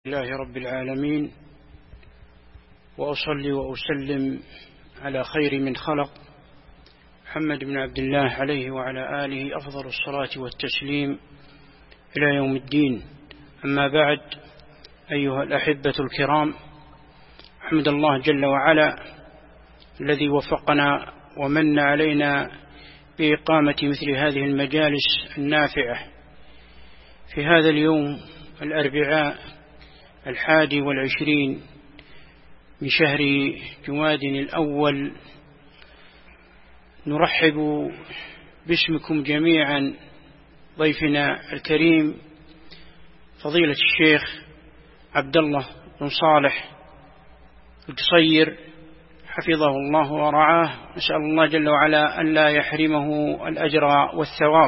لله رب العالمين، وأصلي وأسلم على خير من خلق محمد بن عبد الله عليه وعلى آله أفضل الصلاة والتسليم إلى يوم الدين. أما بعد، أيها الأحبة الكرام، أحمد الله جل وعلا الذي وفقنا ومن علينا بإقامة مثل هذه المجالس النافعة في هذا اليوم الأربعاء 21 من شهر جماد الأول. نرحب باسمكم جميعا ضيفنا الكريم فضيلة الشيخ عبد الله بن صالح القصير حفظه الله ورعاه. نسأل الله جل وعلا أن لا يحرمه الأجر والثواب،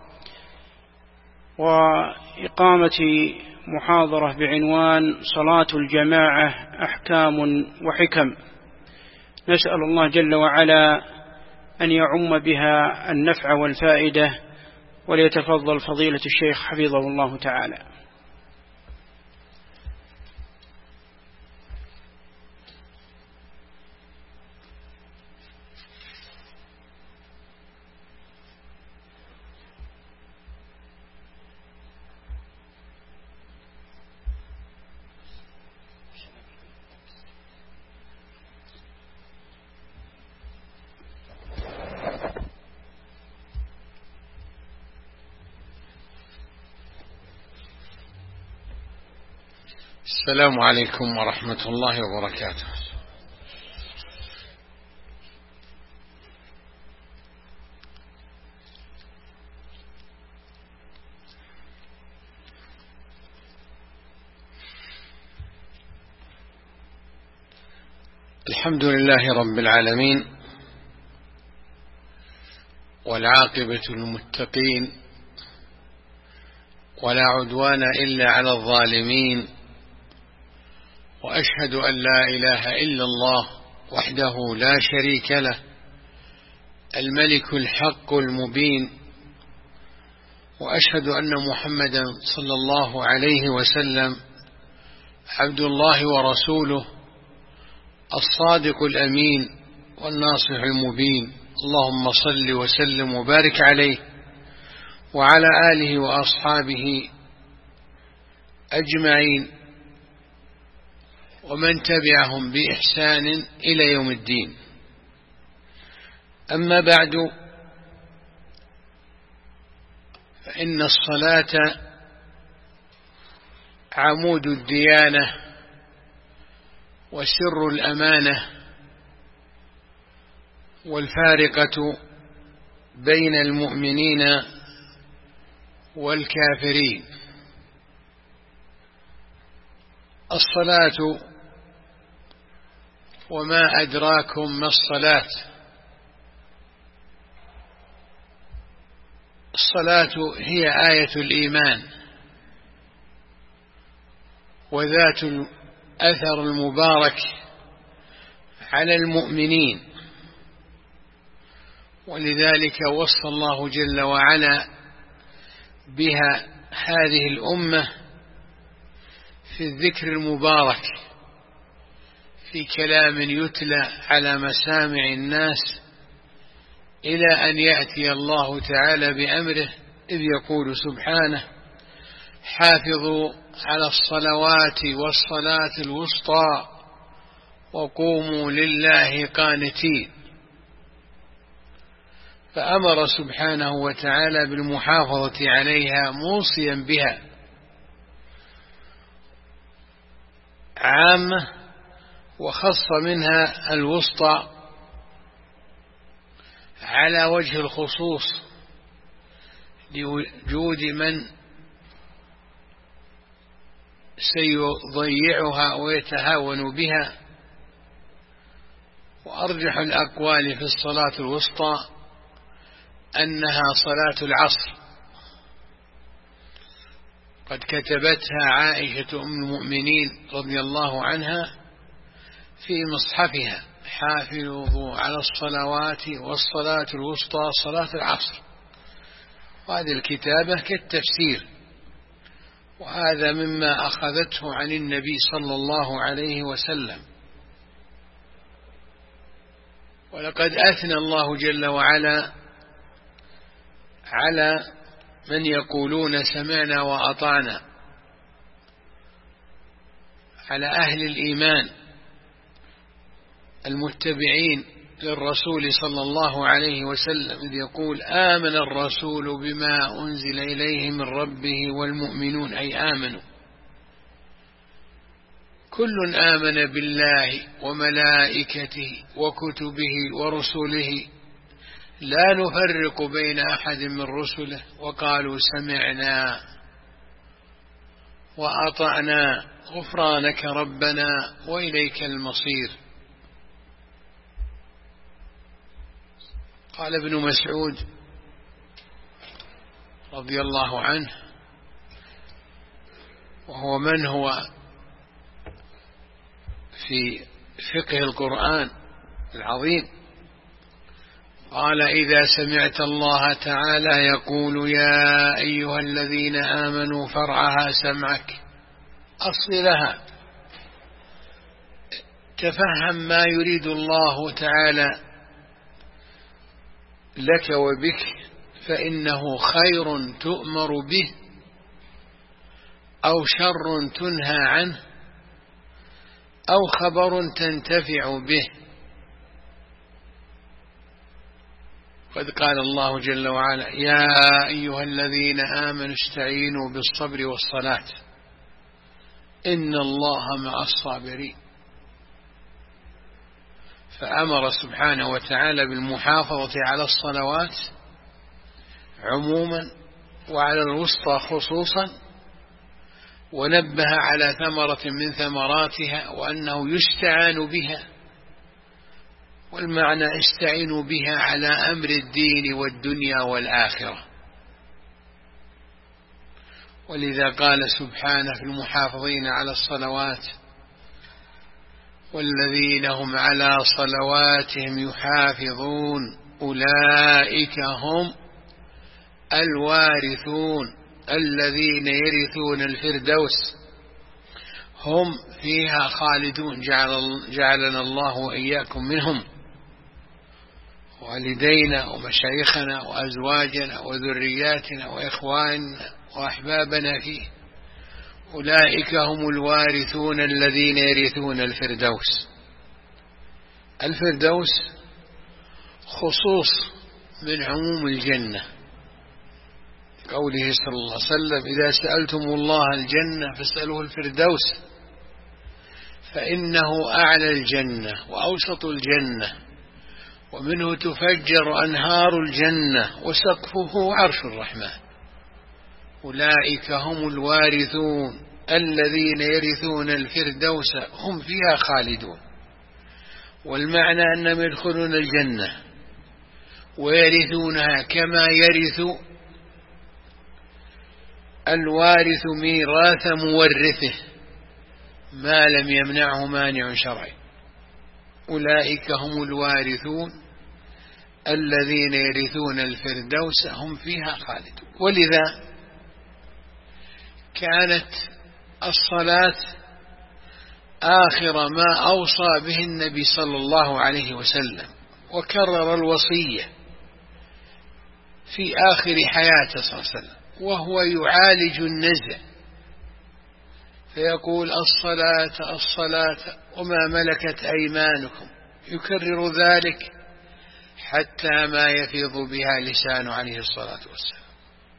وإقامة محاضرة بعنوان صلاة الجماعة أحكام وحكم. نسأل الله جل وعلا أن يعم بها النفع والفائدة، وليتفضل فضيلة الشيخ حفظه الله تعالى. السلام عليكم ورحمة الله وبركاته. الحمد لله رب العالمين، والعاقبة للمتقين، ولا عدوان إلا على الظالمين، وأشهد أن لا إله إلا الله وحده لا شريك له، الملك الحق المبين، وأشهد أن محمدا صلى الله عليه وسلم عبد الله ورسوله الصادق الأمين والناصح المبين. اللهم صل وسلم وبارك عليه وعلى آله وأصحابه أجمعين، ومن تبعهم بإحسان إلى يوم الدين. أما بعد، فإن الصلاة عمود الديانة وسر الأمانة، والفارقة بين المؤمنين والكافرين. الصلاة، وما أدراكم ما الصلاة؟ الصلاة هي آية الإيمان، وذات الأثر المبارك على المؤمنين، ولذلك وصى الله جل وعلا بها هذه الأمة في الذكر المبارك، في كلام يتلى على مسامع الناس إلى أن يأتي الله تعالى بأمره، إذ يقول سبحانه: حافظوا على الصلوات والصلاة الوسطى وقوموا لله قانتين. فأمر سبحانه وتعالى بالمحافظة عليها موصيا بها عامة، وخص منها الوسطى على وجه الخصوص لوجود من سيضيعها ويتهاون بها. وأرجح الأقوال في الصلاة الوسطى أنها صلاة العصر، قد كتبتها عائشة أم المؤمنين رضي الله عنها في مصحفها: حافظوا على الصلوات والصلاة الوسطى صلاة العصر. وهذه الكتابة كالتفسير، وهذا مما أخذته عن النبي صلى الله عليه وسلم. ولقد أثنى الله جل وعلا على من يقولون سمعنا وأطعنا، على أهل الإيمان المتبعين للرسول صلى الله عليه وسلم، إذ يقول آمن الرسول بما أنزل إليه من ربه والمؤمنون، أي آمنوا، كل آمن بالله وملائكته وكتبه ورسله لا نفرق بين أحد من رسله وقالوا سمعنا وأطعنا غفرانك ربنا وإليك المصير. قال ابن مسعود رضي الله عنه، وهو من هو في فقه القرآن العظيم، قال إذا سمعت الله تعالى يقول يا أيها الذين آمنوا فارعها سمعك، أصل لها، تفهم ما يريد الله تعالى لك وبك، فإنه خير تؤمر به أو شر تنهى عنه أو خبر تنتفع به. قد قال الله جل وعلا يا أيها الذين آمنوا استعينوا بالصبر والصلاة إن الله مع الصابرين. فأمر سبحانه وتعالى بالمحافظة على الصلوات عموما وعلى الوسطى خصوصا، ونبه على ثمرة من ثمراتها وأنه يستعان بها، والمعنى استعينوا بها على أمر الدين والدنيا والآخرة. ولذا قال سبحانه في المحافظين على الصلوات والذين هم على صلواتهم يحافظون أولئك هم الوارثون الذين يرثون الفردوس هم فيها خالدون. جعلنا الله وإياكم منهم، والدينا ومشايخنا وأزواجنا وذرياتنا وإخواننا وأحبابنا فيه، أولئك هم الوارثون الذين يرثون الفردوس. الفردوس خصوص من عموم الجنة، قوله صلى الله عليه وسلم إذا سألتم الله الجنة فاسألوه الفردوس فإنه أعلى الجنة وأوسط الجنة ومنه تفجر أنهار الجنة وسقفه عرش الرحمن. أولئك هم الوارثون الذين يرثون الفردوس هم فيها خالدون. والمعنى أنهم يدخلون الجنة ويرثونها كما يرث الوارث ميراث مورثه ما لم يمنعه مانع شرعي. أولئك هم الوارثون الذين يرثون الفردوس هم فيها خالدون. ولذا كانت الصلاة آخر ما أوصى به النبي صلى الله عليه وسلم، وكرر الوصية في آخر حياته صلى الله عليه وسلم وهو يعالج النزع، فيقول الصلاة الصلاة وما ملكت أيمانكم، يكرر ذلك حتى ما يفيض بها لسانه عليه الصلاة والسلام.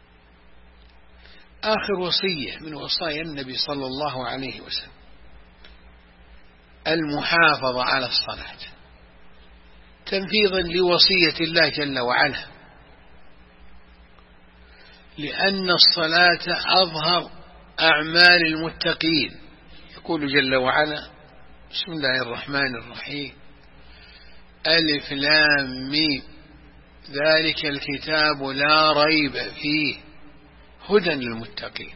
آخر وصية من وصايا النبي صلى الله عليه وسلم المحافظة على الصلاة تنفيذا لوصية الله جل وعلا، لأن الصلاة أظهر أعمال المتقين. يقول جل وعلا بسم الله الرحمن الرحيم ألف لام ميم ذلك الكتاب لا ريب فيه هدى للمتقين.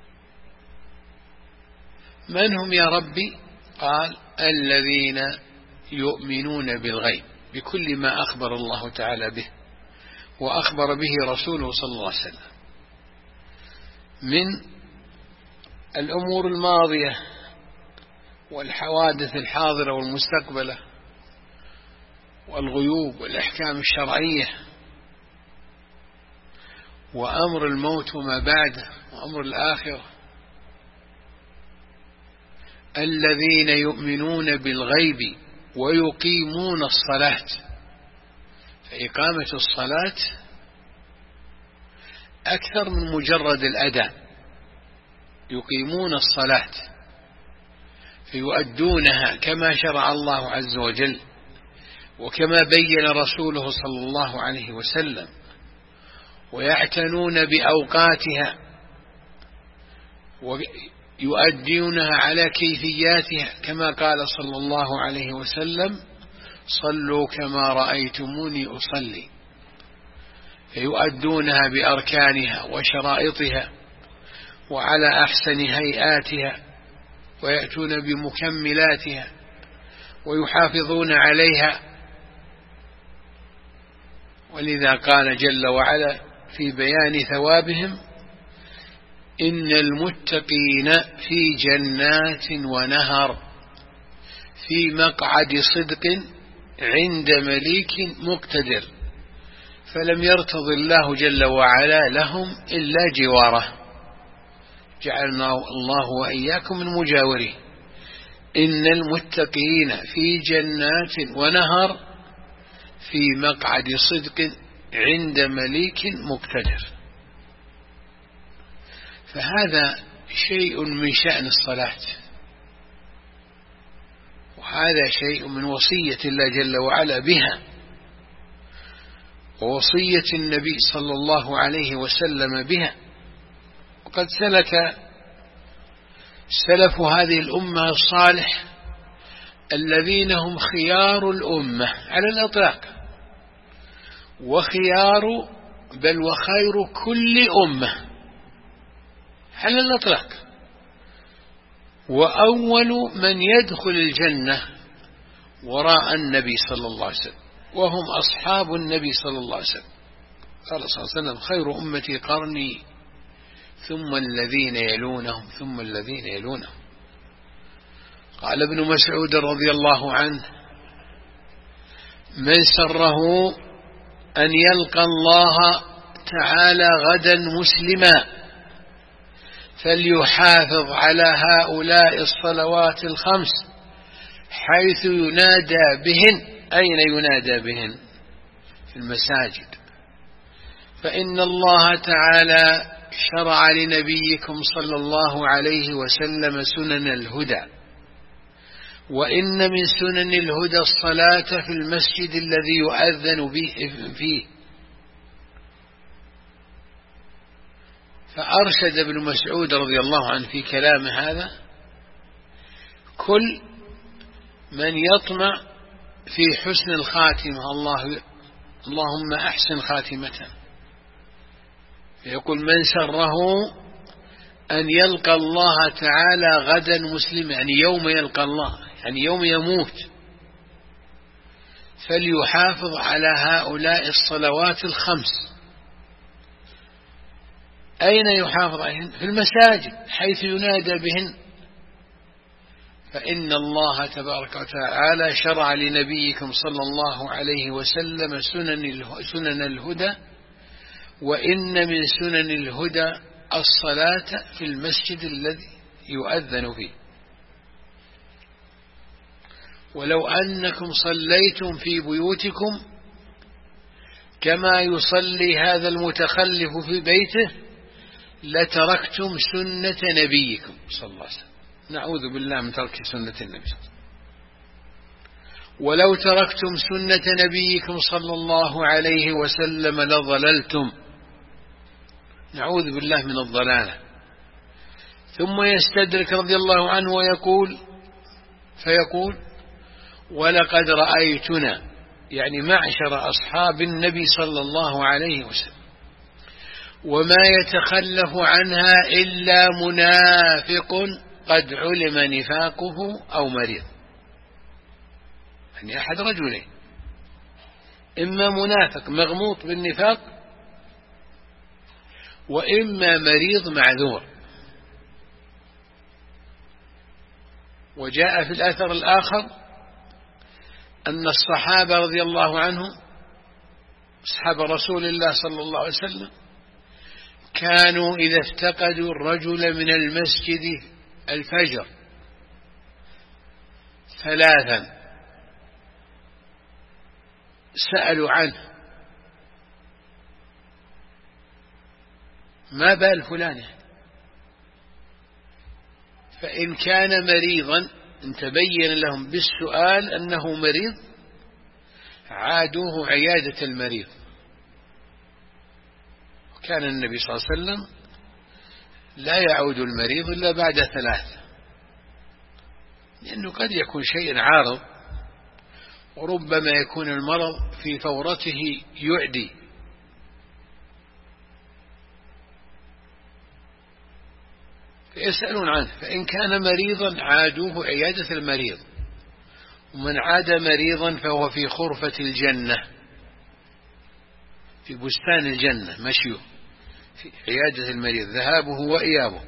من هم يا ربي؟ قال الذين يؤمنون بالغيب، بكل ما أخبر الله تعالى به وأخبر به رسوله صلى الله عليه وسلم من الأمور الماضية والحوادث الحاضرة والمستقبلة والغيوب والأحكام الشرعية وأمر الموت وما بعده وأمر الآخرة. الذين يؤمنون بالغيب ويقيمون الصلاة، فإقامة الصلاة أكثر من مجرد الأداء، يقيمون الصلاة فيؤدونها كما شرع الله عز وجل وكما بين رسوله صلى الله عليه وسلم، ويعتنون بأوقاتها ويؤدونها على كيفياتها كما قال صلى الله عليه وسلم: صلوا كما رأيتموني أصلي. فيؤدونها بأركانها وشرائطها وعلى أحسن هيئاتها، ويأتون بمكملاتها ويحافظون عليها. ولذا قال جل وعلا في بيان ثوابهم: إن المتقين في جنات ونهر في مقعد صدق عند مليك مقتدر. فلم يرتض الله جل وعلا لهم إلا جواره، جعلنا الله وإياكم من مجاوره. إن المتقين في جنات ونهر في مقعد صدق عند مليك مقتدر. فهذا شيء من شأن الصلاة، وهذا شيء من وصية الله جل وعلا بها، ووصية النبي صلى الله عليه وسلم بها. وقد سلك سلف هذه الأمة الصالح الذين هم خيار الأمة على الإطلاق، وخيار بل وخير كل أمة على الإطلاق، وأول من يدخل الجنة وراء النبي صلى الله عليه وسلم، وهم أصحاب النبي صلى الله عليه وسلم. قال صلى الله عليه وسلم: خير أمتي قرني ثم الذين يلونهم ثم الذين يلونهم. قال ابن مسعود رضي الله عنه: من سره أن يلقى الله تعالى غدا مسلما فليحافظ على هؤلاء الصلوات الخمس حيث ينادى بهن. أين ينادى بهن؟ في المساجد. فإن الله تعالى شرع لنبيكم صلى الله عليه وسلم سنن الهدى، وإن من سنن الهدى الصلاة في المسجد الذي يؤذن فيه. فأرشد ابن مسعود رضي الله عنه في كلام هذا كل من يطمع في حسن الخاتمة: اللهم أحسن خاتمته. فيقول: من سره أن يلقى الله تعالى غدا مسلما، يعني يوم يلقى الله، يعني يوم يموت، فليحافظ على هؤلاء الصلوات الخمس. أين يحافظ عليهن؟ في المساجد حيث ينادى بهن. فإن الله تبارك وتعالى شرع لنبيكم صلى الله عليه وسلم سنن الهدى، وإن من سنن الهدى الصلاة في المسجد الذي يؤذن فيه. ولو أنكم صليتم في بيوتكم كما يصلي هذا المتخلف في بيته لتركتم سنة نبيكم صلى الله عليه وسلم. نعوذ بالله من ترك سنة النبي صلى الله عليه وسلم. ولو تركتم سنة نبيكم صلى الله عليه وسلم لضللتم. نعوذ بالله من الضلالة. ثم يستدرك رضي الله عنه فيقول: ولقد رأيتنا، يعني معشر أصحاب النبي صلى الله عليه وسلم، وما يتخلف عنها إلا منافق قد علم نفاقه أو مريض. يعني أحد رجلين: إما منافق مغموط بالنفاق، وإما مريض معذور. وجاء في الأثر الآخر أن الصحابة رضي الله عنهم أصحاب رسول الله صلى الله عليه وسلم كانوا إذا افتقدوا الرجل من المسجد الفجر 3 سألوا عنه: ما بال فلان؟ فإن كان مريضا إن تبين لهم بالسؤال أنه مريض عادوه عيادة المريض. وكان النبي صلى الله عليه وسلم لا يعود المريض إلا بعد 3، لأنه قد يكون شيء عارض، وربما يكون المرض في فورته يعدي. فيسألون عنه، فإن كان مريضا عادوه عيادة المريض، ومن عاد مريضا فهو في خرفة الجنة، في بستان الجنة مشيه، في عيادة المريض ذهابه وإيابه.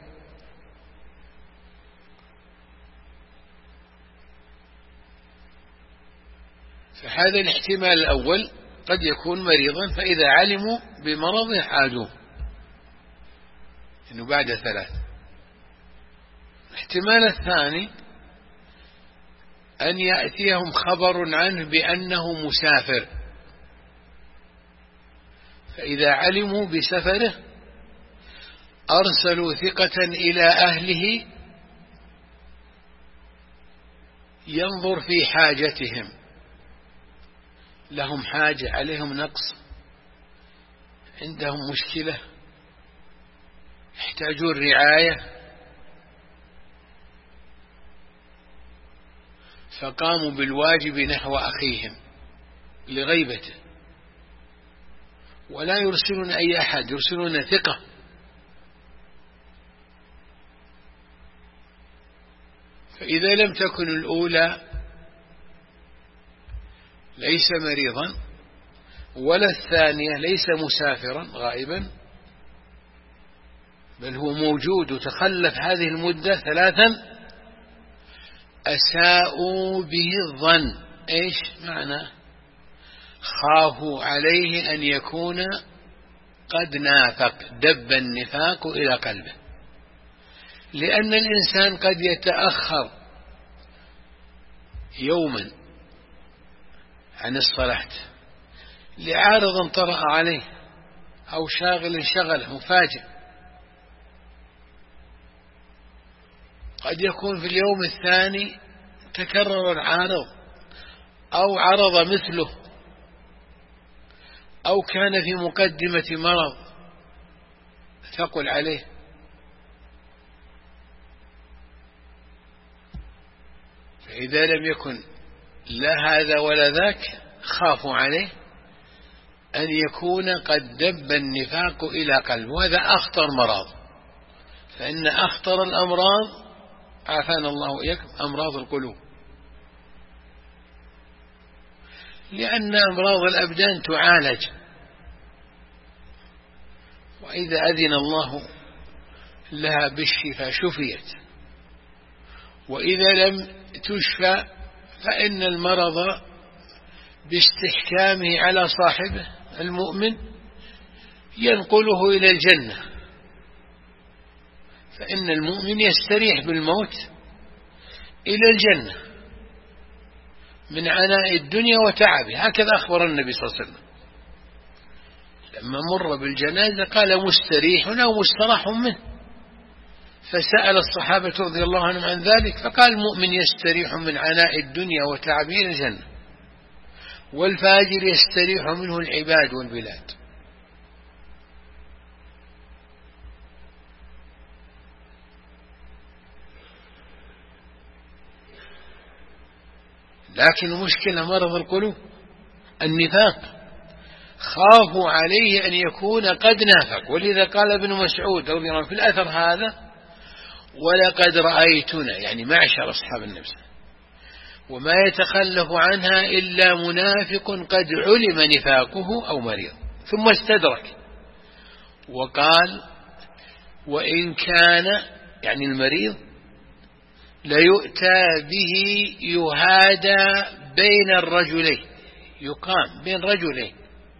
فهذا الاحتمال الأول، قد يكون مريضا فإذا علموا بمرضه عادوه، إنه بعد 3. الاحتمال الثاني أن يأتيهم خبر عنه بأنه مسافر، فإذا علموا بسفره أرسلوا ثقة إلى أهله ينظر في حاجتهم، لهم حاجة، عليهم نقص، عندهم مشكلة، يحتاجون رعاية، فقاموا بالواجب نحو أخيهم لغيبته، ولا يرسلون أي أحد، يرسلون ثقة. فإذا لم تكن الأولى ليس مريضا، ولا الثانية ليس مسافرا غائبا، بل هو موجود وتخلف هذه المدة 3، أساءوا به الظن. إيش معنى؟ خافوا عليه أن يكون قد نافق، دب النفاق إلى قلبه، لأن الإنسان قد يتأخر يوما عن الصلاة لعارض طرأ عليه أو شاغل شغله مفاجئ، قد يكون في اليوم الثاني تكرر العارض أو عرض مثله، أو كان في مقدمة مرض ثقل عليه. فإذا لم يكن لا هذا ولا ذاك خافوا عليه أن يكون قد دب النفاق إلى قلبه، وهذا أخطر مرض، فإن أخطر الأمراض عافانا الله وإياكم أمراض القلوب، لأن أمراض الأبدان تعالج، وإذا أذن الله لها بالشفاء شفيت، وإذا لم تشفى فإن المرض باستحكامه على صاحبه المؤمن ينقله إلى الجنة، فإن المؤمن يستريح بالموت إلى الجنة من عناء الدنيا وتعبه. هكذا أخبر النبي صلى الله عليه وسلم لما مر بالجنازة قال: مستريح أو مستراح منه. فسأل الصحابة رضي الله عنهم عن ذلك، فقال: المؤمن يستريح من عناء الدنيا وتعبه إلى الجنة، والفاجر يستريح منه العباد والبلاد. لكن المشكلة مرض القلوب النفاق، خافوا عليه أن يكون قد نافق، ولذا قال ابن مسعود رضي الله عنه في الأثر هذا: ولقد رأيتنا، يعني معشر أصحاب النبي، وما يتخلف عنها إلا منافق قد علم نفاقه أو مريض. ثم استدرك وقال: وإن كان، يعني المريض، ليؤتى به يهادى بين الرجلين، يقام بين رجلين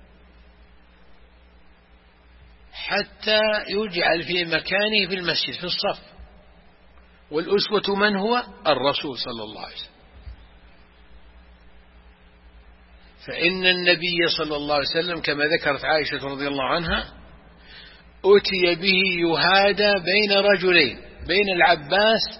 حتى يجعل في مكانه في المسجد في الصف. والأسوة من هو؟ الرسول صلى الله عليه وسلم. فإن النبي صلى الله عليه وسلم كما ذكرت عائشة رضي الله عنها أتي به يهادى بين رجلين، بين العباس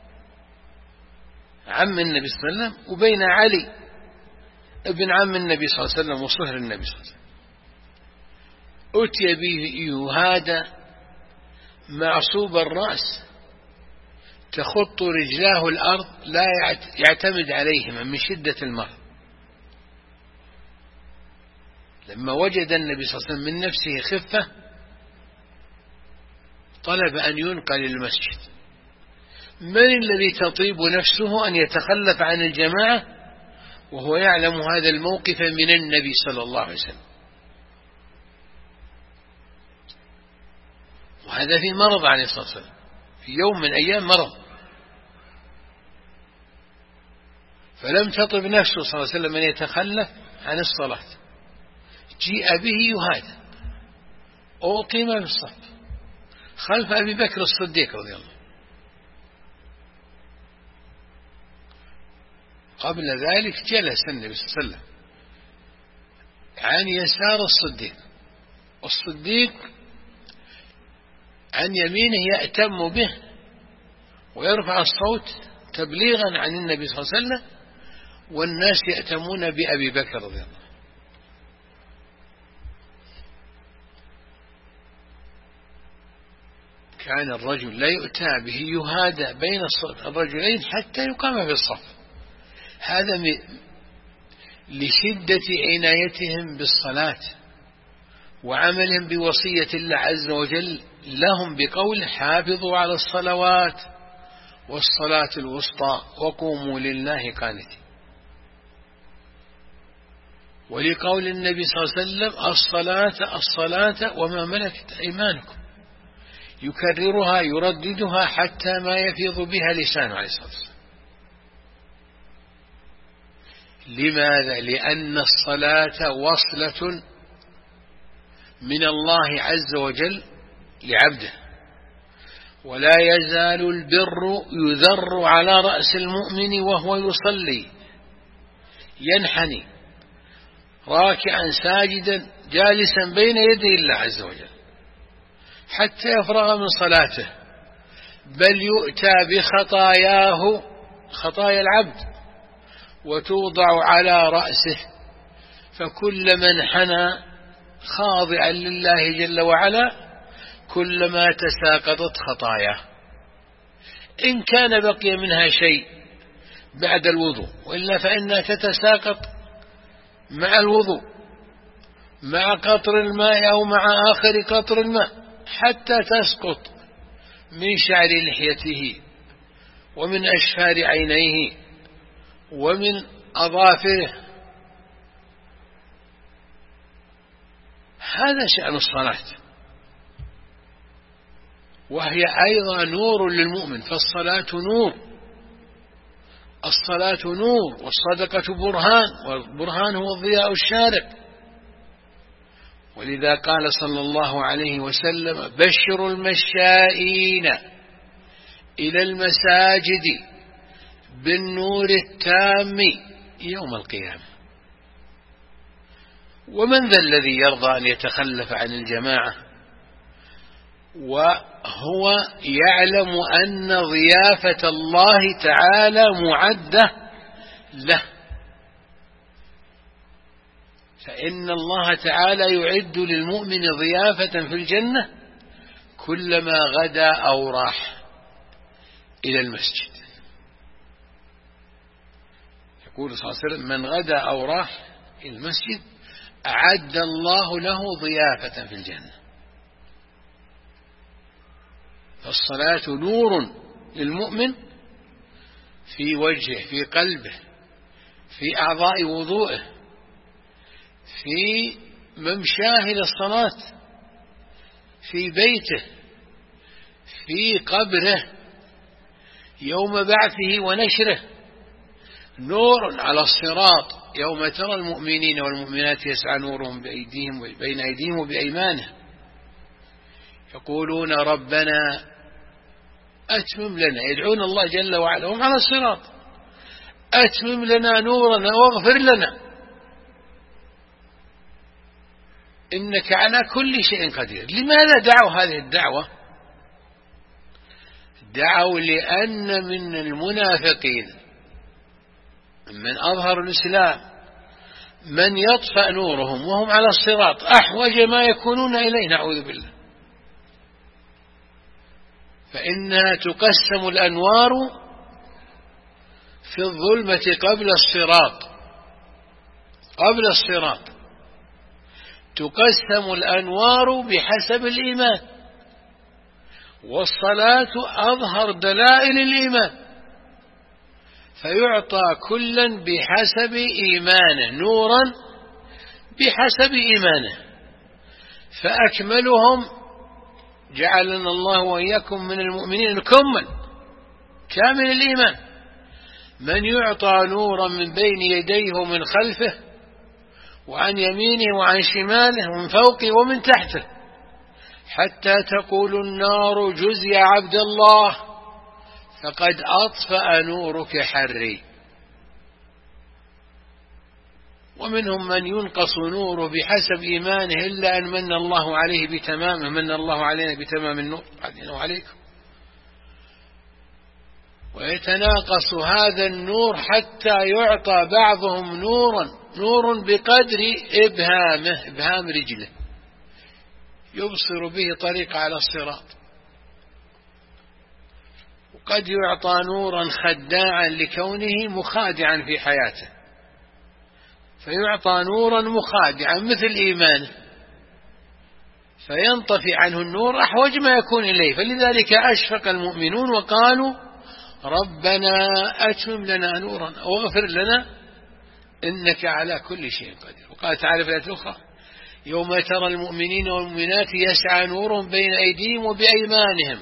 عم النبي صلى الله عليه وسلم وبين علي ابن عم النبي صلى الله عليه وسلم وصهر النبي صلى الله عليه وسلم. أتي به يهادى معصوب الرأس تخط رجلاه الأرض لا يعتمد عليهما من شدة المرض. لما وجد النبي صلى الله عليه وسلم من نفسه خفة طلب أن ينقل المسجد. من الذي تطيب نفسه أن يتخلف عن الجماعة وهو يعلم هذا الموقف من النبي صلى الله عليه وسلم؟ وهذا في مرض عليه الصلاة والسلام، في يوم من أيام مرض، فلم تطب نفسه صلى الله عليه وسلم أن يتخلف عن الصلاة. جيء به يهادى، أقيم بالصف خلف أبي بكر الصديق رضي الله. قبل ذلك جلس النبي صلى الله عليه وسلم عن يسار الصديق، والصديق عن يمينه يأتم به ويرفع الصوت تبليغا عن النبي صلى الله عليه وسلم، والناس يأتمون بأبي بكر رضي الله. كان الرجل لا يؤتى به يهادى بين الرجلين حتى يقام في الصف. هذا لشدة عنايتهم بالصلاة وعملهم بوصية الله عز وجل لهم بقول حافظوا على الصلوات والصلاة الوسطى وقوموا لله قانتين، ولقول النبي صلى الله عليه وسلم الصلاة الصلاة وما ملكت أيمانكم، يكررها يرددها حتى ما يفيض بها لسانه عليه الصلاة والسلام. لماذا؟ لأن الصلاة وصلة من الله عز وجل لعبده، ولا يزال البر يذر على رأس المؤمن وهو يصلي ينحني راكعا ساجدا جالسا بين يدي الله عز وجل حتى يفرغ من صلاته، بل يؤتى بخطاياه خطايا العبد وتوضع على رأسه، فكلما انحنى خاضعا لله جل وعلا كلما تساقطت خطاياه، إن كان بقي منها شيء بعد الوضوء، وإلا فإنها تتساقط مع الوضوء مع قطر الماء أو مع آخر قطر الماء حتى تسقط من شعر لحيته ومن أشفار عينيه ومن أظافره. هذا شأن الصلاة، وهي أيضا نور للمؤمن، فالصلاة نور، الصلاة نور، والصدقة برهان، والبرهان هو الضياء الشارق. ولذا قال صلى الله عليه وسلم بشر المشائين إلى المساجد بالنور التام يوم القيامة. ومن ذا الذي يرضى أن يتخلف عن الجماعة وهو يعلم أن ضيافة الله تعالى معدة له؟ فإن الله تعالى يعد للمؤمن ضيافة في الجنة كلما غدا أو راح إلى المسجد. يقول صلى الله عليه وسلم من غدا أو راح إلى المسجد أعد الله له ضيافة في الجنة. فالصلاة نور للمؤمن في وجهه، في قلبه، في أعضاء وضوءه، في ممشاه إلى الصلاة، في بيته، في قبره، يوم بعثه ونشره، نور على الصراط يوم ترى المؤمنين والمؤمنات يسعى نورهم بين أيديهم وبأيمانهم يقولون ربنا أتمم لنا، يدعون الله جل وعلا هم على الصراط، أتمم لنا نورنا واغفر لنا إنك على كل شيء قدير. لماذا دعوا هذه الدعوة؟ دعوا لأن من المنافقين من أظهر الإسلام من يطفأ نورهم وهم على الصراط أحوج ما يكونون إليه، نعوذ بالله. فإنها تقسم الأنوار في الظلمة قبل الصراط تقسم الأنوار بحسب الإيمان، والصلاة أظهر دلائل الإيمان، فيعطى كلا بحسب إيمانه نورا بحسب إيمانه، فأكملهم جعلنا الله وإياكم من المؤمنين كامل الإيمان من يعطى نورا من بين يديه ومن خلفه وعن يمينه وعن شماله ومن فوقه ومن تحته، حتى تقول النار جز يا عبد الله فقد أطفأ نورك حري. ومنهم من ينقص نوره بحسب إيمانه إلا أن من الله عليه بتمامه، من الله علينا بتمام النور علينا وعليكم، ويتناقص هذا النور حتى يعطى بعضهم نور بقدر إبهام رجله يبصر به طريق على الصراط، وقد يعطى نورا خداعا لكونه مخادعا في حياته، فيعطى نورا مخادعا مثل إيمانه فينطفي عنه النور أحوج ما يكون إليه. فلذلك أشفق المؤمنون وقالوا ربنا أتمم لنا نورا واغفر لنا إنك على كل شيء قدير. وقال تعالى في الآية الأخرى يوم ترى المؤمنين والمؤمنات يسعى نورهم بين أيديهم وبأيمانهم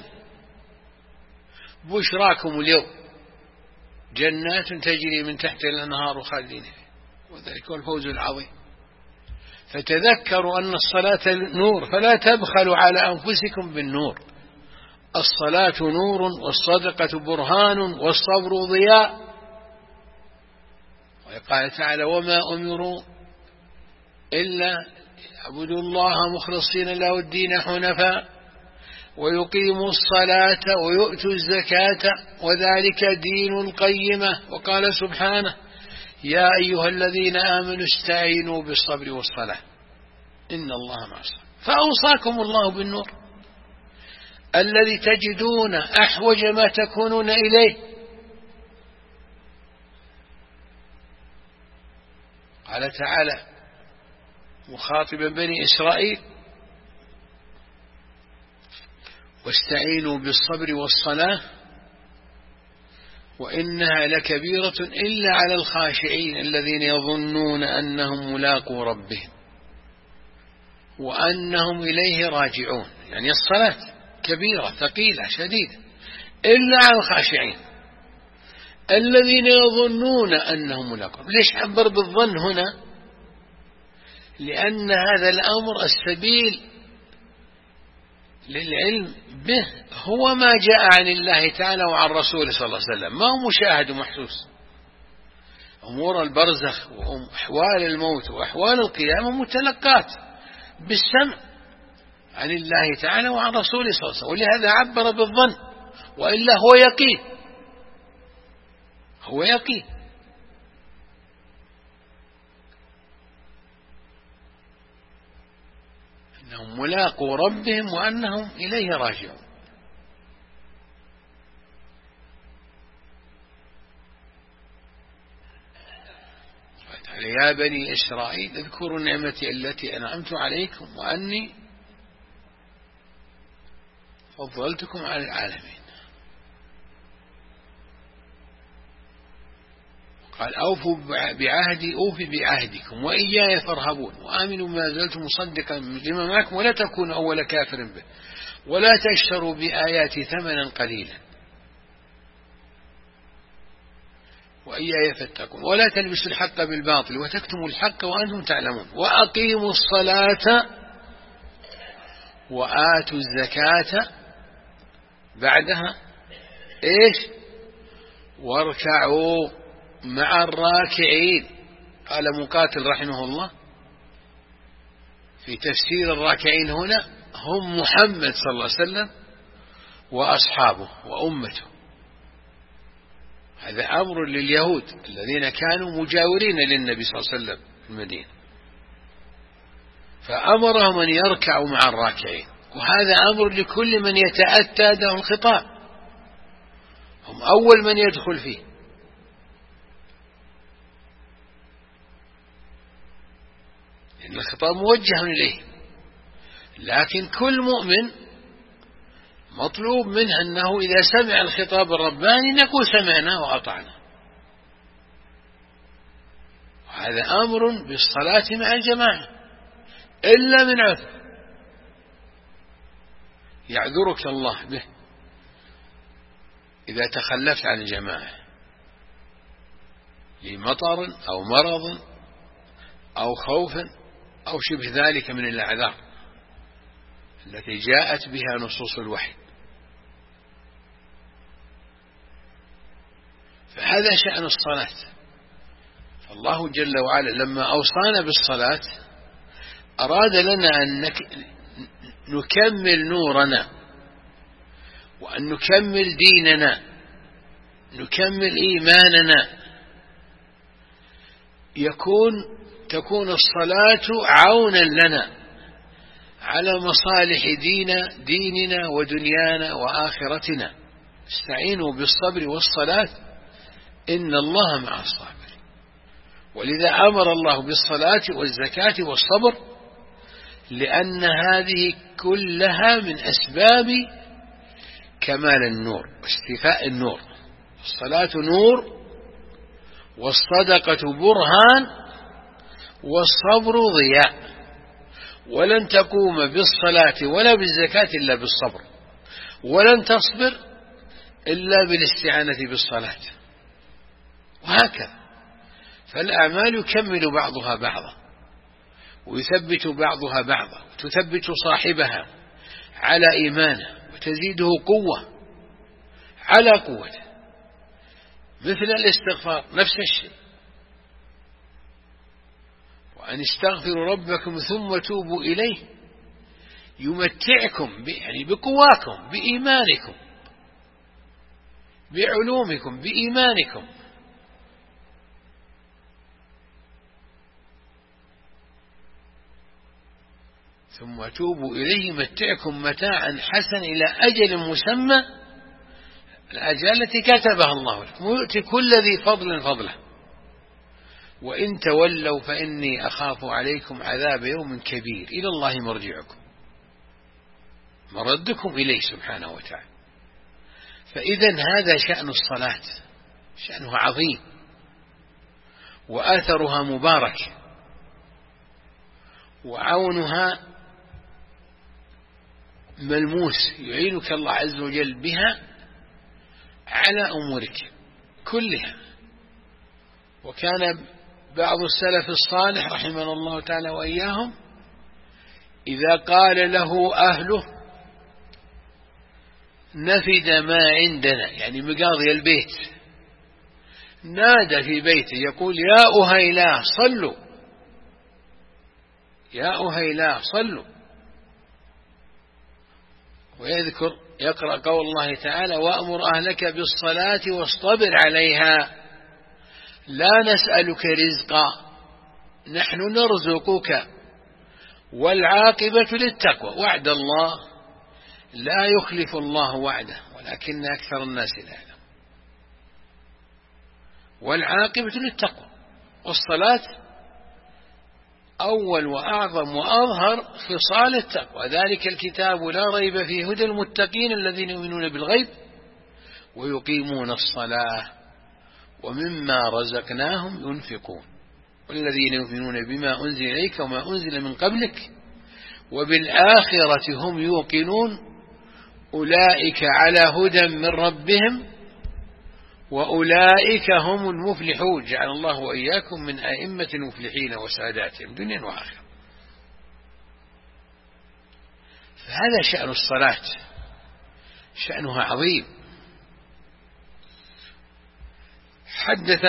بشراكم اليوم جنات تجري من تحت الأنهار خالدين فيها وذلك هو الفوز العظيم. فتذكروا أن الصلاة نور فلا تبخلوا على أنفسكم بالنور. الصلاة نور والصدقة برهان والصبر ضياء. وقال تعالى وما أمروا إلا يعبدوا الله مخلصين له الدين حنفاء ويقيموا الصلاة ويؤتوا الزكاة وذلك دين القيمة. وقال سبحانه يا أيها الذين آمنوا استعينوا بالصبر والصلاة إن الله مع الصابرين. فأوصاكم الله بالنور الذي تجدون أحوج ما تكونون إليه. قال تعالى مخاطبا بني إسرائيل واستعينوا بالصبر والصلاة وإنها لكبيرة إلا على الخاشعين الذين يظنون أنهم ملاقو ربهم وأنهم إليه راجعون. يعني الصلاة كبيرة ثقيلة شديدة إلا على الخاشعين الذين يظنون أنهم ملاقو. ليش عبر بالظن هنا؟ لأن هذا الأمر السبيل للعلم به هو ما جاء عن الله تعالى وعن رسوله صلى الله عليه وسلم، ما هو مشاهد ومحسوس. أمور البرزخ وأحوال الموت وأحوال القيامة متلقات بالسمع عن الله تعالى وعن رسوله صلى الله عليه وسلم، ولهذا عبر بالظن، وإلا هو يقين. أنهم ملاقوا ربهم وأنهم إليه راجعون. يا بني إسرائيل اذكروا نعمتي التي أنعمت عليكم وأني فضلتكم على العالمين. قال أوفوا بعهدي أوفي بعهدكم وإياي فارهبون وآمنوا ما زلت مصدقا لما معكم ولا تكونوا أول كافر به ولا تشتروا بآياتي ثمنا قليلا. وإياي فاتقون ولا تلبسوا الحق بالباطل وتكتموا الحق وأنتم تعلمون وأقيموا الصلاة وآتوا الزكاة بعدها إيش؟ واركعوا مع الراكعين. قال مقاتل رحمه الله في تفسير الراكعين هنا هم محمد صلى الله عليه وسلم وأصحابه وأمته. هذا أمر لليهود الذين كانوا مجاورين للنبي صلى الله عليه وسلم في المدينة، فأمرهم أن يركعوا مع الراكعين، وهذا أمر لكل من يتأتى له الخطاب، هم أول من يدخل فيه. إن الخطاب موجه إليه، لكن كل مؤمن مطلوب منه أنه إذا سمع الخطاب الرباني نقول سمعنا وأطعنا. وهذا أمر بالصلاة مع الجماعة إلا من عذر يعذرك الله به إذا تخلفت عن الجماعة لمطر أو مرض أو خوف أو شبه ذلك من الأعذار التي جاءت بها نصوص الوحي. فهذا شأن الصلاة. فالله جل وعلا لما أوصانا بالصلاة أراد لنا أن نكمل نورنا، وأن نكمل ديننا، نكمل إيماننا، تكون الصلاة عونا لنا على مصالح ديننا ودنيانا وآخرتنا. استعينوا بالصبر والصلاة إن الله مع الصابرين. ولذا أمر الله بالصلاة والزكاة والصبر، لأن هذه كلها من أسباب كمال النور واستيفاء النور. الصلاة نور، والصدقة برهان، والصبر ضياء. ولن تقوم بالصلاة ولا بالزكاة إلا بالصبر، ولن تصبر إلا بالاستعانة بالصلاة، وهكذا. فالأعمال يكمل بعضها بعضا ويثبت بعضها بعضا، وتثبت صاحبها على إيمانه وتزيده قوة على قوته. مثل الاستغفار نفس الشيء، وأن استغفروا ربكم ثم توبوا إليه يمتعكم يعني بقواكم، بإيمانكم، بعلومكم، بإيمانكم. ثم توبوا إليه يمتعكم متاعا حسنا إلى أجل مسمى، الأجال التي كتبها الله لكم، ويؤتي كل ذي فضل فضله. وإن تولوا فإني أخاف عليكم عذاب يوم كبير، إلى الله مرجعكم، مردكم إليه سبحانه وتعالى. فإذا هذا شأن الصلاة، شأنها عظيم وآثرها مبارك، وعونها ملموس، يعينك الله عز وجل بها على أمورك كلها. وكان بعض السلف الصالح رحمه الله تعالى وإياهم إذا قال له أهله نفد ما عندنا، يعني مقاضي البيت، نادى في بيته يقول يا أهيلا صلوا، يا أهيلا صلوا. ويذكر يقرأ قول الله تعالى وأمر أهلك بالصلاة واصطبر عليها لا نسألك رزقا نحن نرزقك والعاقبة للتقوى. وعد الله لا يخلف الله وعده ولكن أكثر الناس لا يعلمون. والعاقبة للتقوى، والصلاة أول وأعظم وأظهر خصال التقوى. ذلك الكتاب لا ريب فيه هدى المتقين الذين يؤمنون بالغيب ويقيمون الصلاة ومما رزقناهم ينفقون والذين يؤمنون بما أنزل إليك وما أنزل من قبلك وبالآخرة هم يوقنون أولئك على هدى من ربهم وأولئك هم المفلحون، جعل الله وإياكم من أئمة المفلحين وساداتهم دنيا وآخرة. فهذا شأن الصلاة، شأنها عظيم. حدث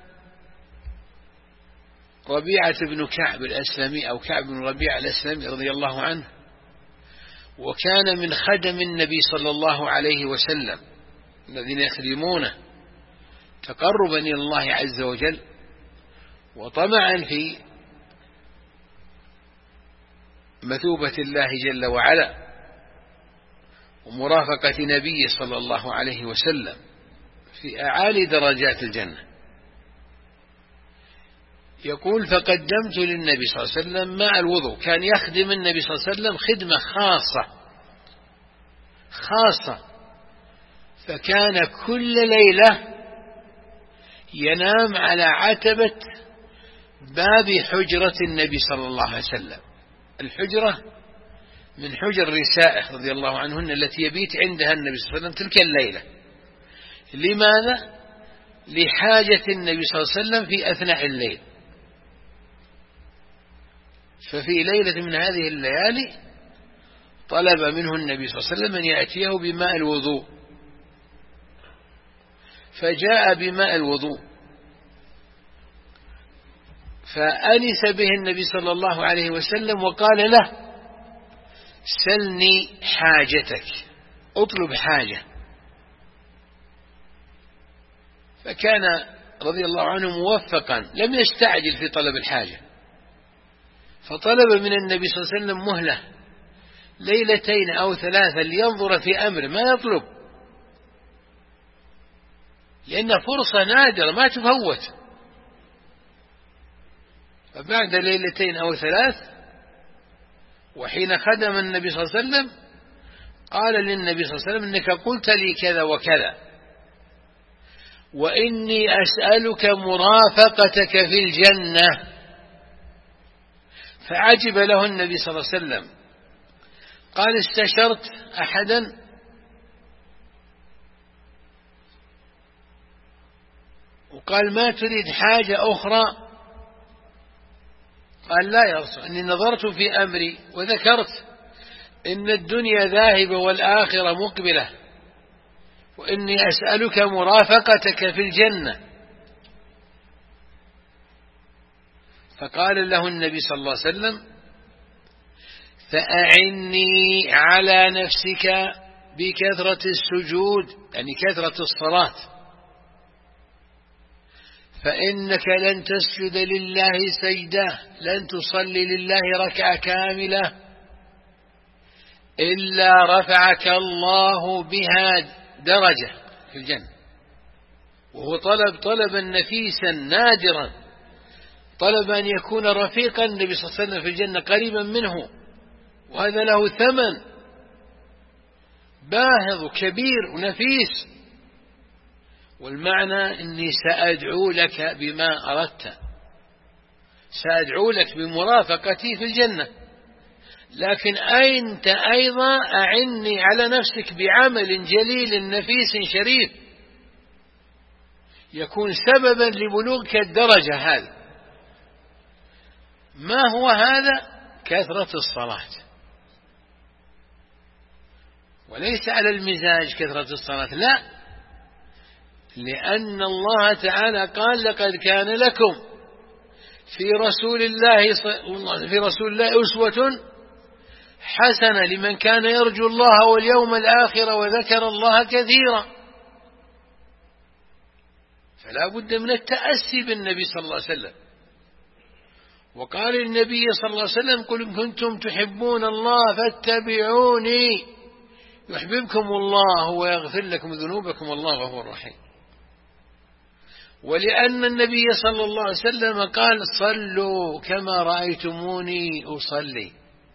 ربيعة بن كعب الأسلمي أو كعب بن ربيعة الأسلمي رضي الله عنه، وكان من خدم النبي صلى الله عليه وسلم الذين يخدمونه تقربا إلى الله عز وجل وطمعا في مثوبة الله جل وعلا ومرافقة نبيه صلى الله عليه وسلم في أعالي درجات الجنة. يقول: فقدمت للنبي صلى الله عليه وسلم ماء الوضوء. كان يخدم النبي صلى الله عليه وسلم خدمة خاصة، فكان كل ليلة ينام على عتبة باب حجرة النبي صلى الله عليه وسلم. الحجرة من حجر نسائه رضي الله عنهن التي يبيت عندها النبي صلى الله عليه وسلم تلك الليلة. لماذا؟ لحاجة النبي صلى الله عليه وسلم في أثناء الليل. ففي ليلة من هذه الليالي طلب منه النبي صلى الله عليه وسلم أن يأتيه بماء الوضوء، فجاء بماء الوضوء، فأنس به النبي صلى الله عليه وسلم وقال له: سلني حاجتك، اطلب حاجة. فكان رضي الله عنه موفقا، لم يستعجل في طلب الحاجة، فطلب من النبي صلى الله عليه وسلم مهلة ليلتين أو ثلاثة لينظر في أمر ما يطلب، لأن فرصة نادرة ما تفوت. فبعد ليلتين أو ثلاث، وحين خدم النبي صلى الله عليه وسلم، قال للنبي صلى الله عليه وسلم: إنك قلت لي كذا وكذا، وإني أسألك مرافقتك في الجنة. فعجب له النبي صلى الله عليه وسلم، قال: استشرت أحدا؟ وقال: ما تريد حاجة أخرى؟ قال: لا يا رسول، إني نظرت في أمري وذكرت إن الدنيا ذاهبة والآخرة مقبلة، وإني أسألك مرافقتك في الجنة. فقال له النبي صلى الله عليه وسلم: فأعني على نفسك بكثرة السجود، يعني كثرة الصلاة، فإنك لن تسجد لله سجدة، لن تصلي لله ركعة كاملة إلا رفعك الله بها درجة في الجنة. وهو طلبا نفيسا نادرا، طلب أن يكون رفيقا النبي صلى الله عليه وسلم في الجنة قريبا منه، وهذا له ثمن باهظ كبير ونفيس. والمعنى إني سأدعو لك بما أردت، سأدعو لك بمرافقتي في الجنة، لكن أنت أيضا أعني على نفسك بعمل جليل نفيس شريف يكون سببا لبلوغك الدرجة هذه. ما هو هذا؟ كثرة الصلاة، وليس على المزاج كثرة الصلاة، لا، لأن الله تعالى قال: لقد كان لكم في رسول الله أسوة حسنة لمن كان يرجو الله واليوم الآخر وذكر الله كثيرا. فلا بد من التأسي بالنبي صلى الله عليه وسلم. وقال النبي صلى الله عليه وسلم: قل إن كنتم تحبون الله فاتبعوني يحببكم الله ويغفر لكم ذنوبكم والله غفور رحيم. ولأن النبي صلى الله عليه وسلم قال: صلوا كما رأيتموني أصلي.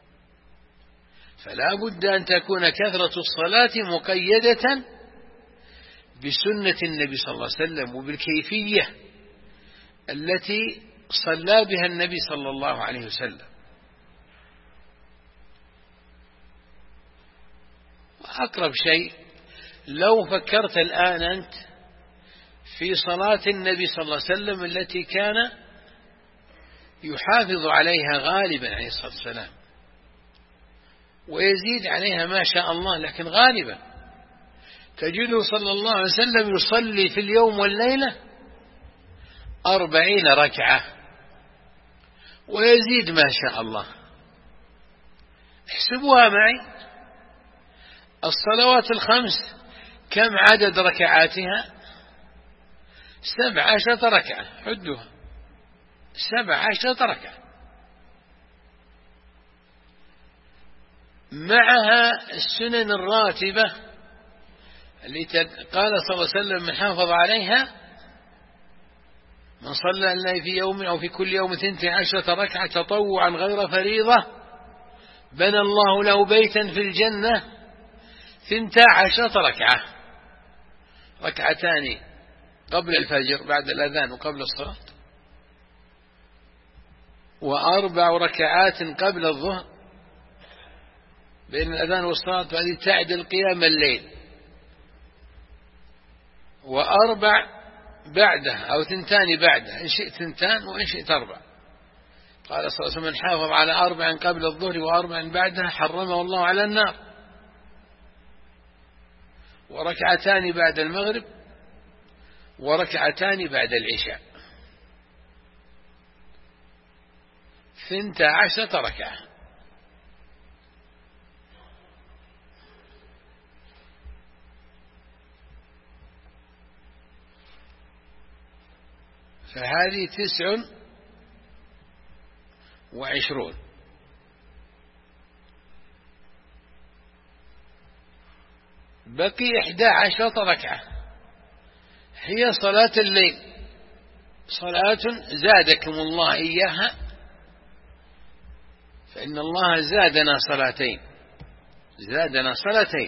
فلا بد أن تكون كثرة الصلاة مقيدة بسنة النبي صلى الله عليه وسلم وبالكيفية التي صلى بها النبي صلى الله عليه وسلم. وأقرب شيء، لو فكرت الآن أنت في صلاة النبي صلى الله عليه وسلم التي كان يحافظ عليها غالبا عليه الصلاة والسلام، ويزيد عليها ما شاء الله، لكن غالبا تجده صلى الله عليه وسلم يصلي في اليوم والليلة 40 ركعة ويزيد ما شاء الله. احسبوها معي، الصلوات الخمس كم عدد ركعاتها؟ 17 ركعة، حدوها 17 ركعة، معها السنن الراتبة التي قال صلى الله عليه وسلم من حافظ عليها من صلى الله في يوم أو في كل يوم 12 ركعة تطوعا غير فريضة بنى الله له بيتا في الجنة 12 ركعة، ركعتان قبل الفجر بعد الأذان وقبل الصلاة، و4 ركعات قبل الظهر بين الأذان والصلاة، هذه تعدل قيام الليل، و4 بعده أو 2 بعده، إن شئت 2 وإن شئت 4. قال صلى الله عليه وسلم من حافظ على 4 قبل الظهر و4 بعدها حرمه الله على النار، وركعتان بعد المغرب وركعتان بعد العشاء، 12 ركعة. فهذه 29. بقي 11 ركعة هي صلاة الليل، صلاة زادكم الله إياها، فإن الله زادنا صلاتين.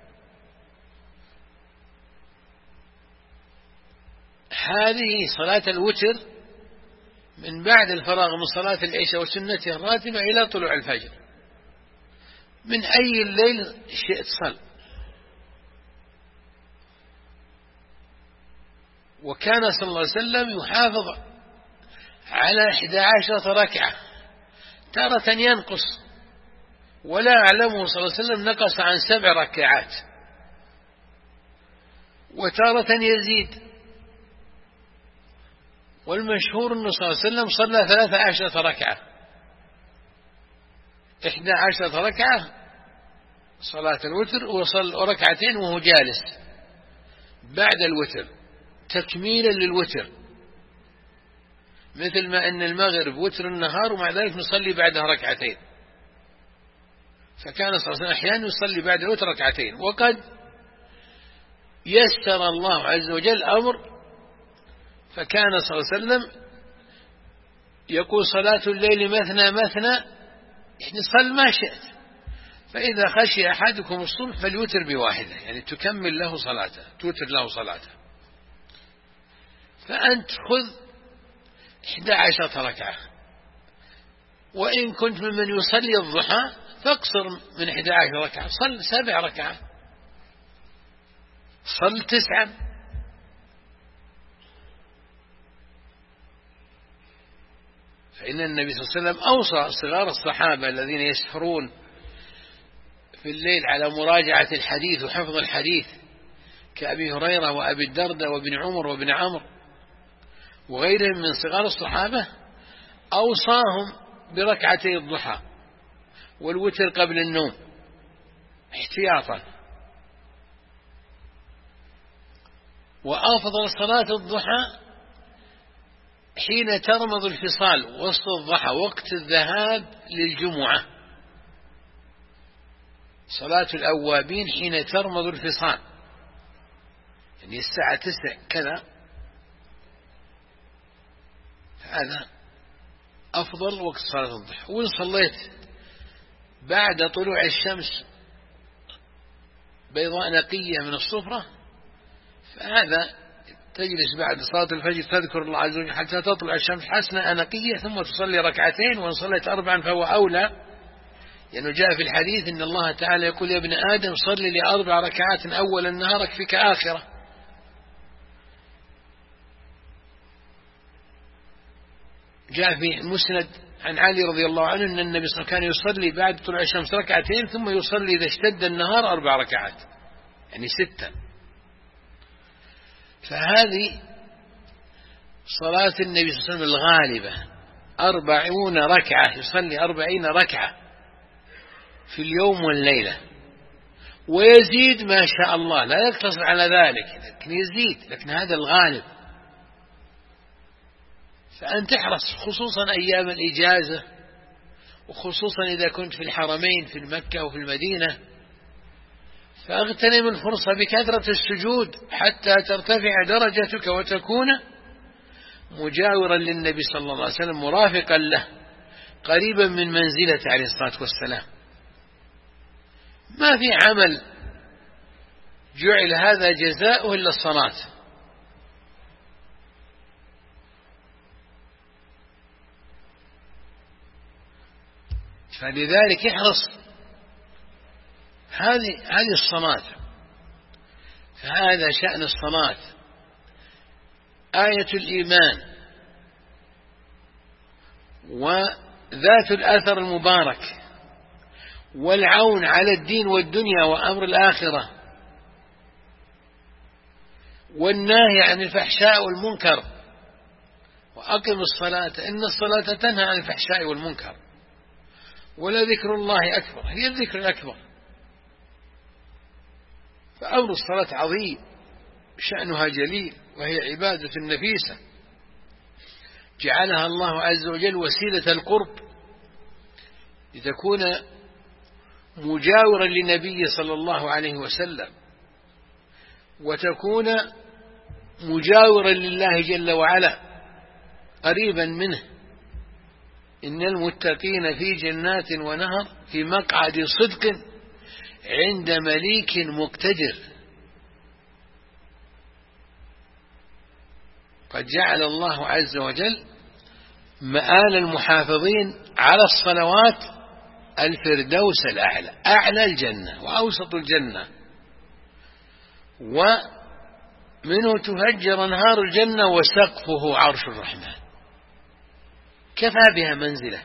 هذه صلاة الوتر من بعد الفراغ من صلاة العشاء وسنتها الراتبة إلى طلوع الفجر، من أي الليل شئت صل. وكان صلى الله عليه وسلم يحافظ على 11 ركعة، تارة ينقص، ولا أعلمه صلى الله عليه وسلم نقص عن 7 ركعات، وتارة يزيد، والمشهور أنه صلى الله عليه وسلم صلى 13 ركعة، 11 ركعة صلاة الوتر، وصل ركعتين وهو جالس بعد الوتر تكميلا للوتر، مثل ما أن المغرب وتر النهار ومع ذلك نصلي بعدها ركعتين. فكان صلى الله عليه وسلم أحيانا يصلي بعد الوتر ركعتين، وقد يسر الله عز وجل أمر، فكان صلى الله عليه وسلم يقول صلاة الليل مثنى يعني صل ما شئت، فإذا خشي أحدكم الصبح فليوتر بواحدة، يعني تكمل له صلاته، توتر له صلاته. فأنت خذ 11 ركعة، وإن كنت ممن يصلي الضحى فاقصر من 11 ركعة، صل 7 ركعات، صل 9. فإن النبي صلى الله عليه وسلم أوصى صغار الصحابة الذين يسهرون في الليل على مراجعة الحديث وحفظ الحديث كأبي هريرة وأبي الدرداء وابن عمر وابن عمرو وغيرهم من صغار الصحابة، أوصاهم بركعتي الضحى والوتر قبل النوم احتياطا. وأفضل صلاة الضحى حين ترمض الفصال وسط الضحى وقت الذهاب للجمعة، صلاة الأوابين حين ترمض الفصال، يعني الساعة 9 كذا، هذا أفضل وقت صلاة الضحى. وإن صليت بعد طلوع الشمس بيضاء نقية من الصفرة فهذا تجلس بعد صلاة الفجر تذكر الله عز وجل حتى تطلع الشمس حسنة نقية، ثم تصلي ركعتين، وإن صليت 4 فهو أولى، لأنه جاء في الحديث إن الله تعالى يقول يا ابن آدم صل لي 4 ركعات أول النهار أكفيك آخرة. جاء في المسند عن علي رضي الله عنه أن النبي صلى الله عليه وسلم كان يصلي بعد طلوع الشمس ركعتين، ثم يصلي إذا اشتد النهار 4 ركعات، يعني 6. فهذه صلاة النبي صلى الله عليه وسلم الغالبة 40 ركعة، يصلي 40 ركعة في اليوم والليلة، ويزيد ما شاء الله، لا يقتصر على ذلك لكن يزيد، لكن هذا الغالب. فأنت احرص خصوصا أيام الإجازة، وخصوصا إذا كنت في الحرمين في مكة وفي المدينة، فاغتنم الفرصة بكثرة السجود حتى ترتفع درجتك وتكون مجاورا للنبي صلى الله عليه وسلم، مرافقا له، قريبا من منزلته عليه الصلاة والسلام. ما في عمل جعل هذا جزاؤه إلا الصلاة. فلذلك احرص هذه الصلاة، فهذا شأن الصلاة، آية الإيمان وذات الأثر المبارك، والعون على الدين والدنيا وأمر الآخرة، والنهي عن الفحشاء والمنكر. وأقم الصلاة إن الصلاة تنهى عن الفحشاء والمنكر، ولذكر الله أكبر، هي الذكر الأكبر. فأمر الصلاة عظيم، شأنها جليل، وهي عبادة نفيسة جعلها الله عز وجل وسيلة القرب، لتكون مجاورا للنبي صلى الله عليه وسلم، وتكون مجاورا لله جل وعلا، قريبا منه. إن المتقين في جنات ونهر في مقعد صدق عند مليك مقتدر. قد جعل الله عز وجل مآل المحافظين على الصلوات الفردوس الأعلى، أعلى الجنة وأوسط الجنة، ومنه تفجر أنهار الجنة وسقفه عرش الرحمن. كفى بها منزلة.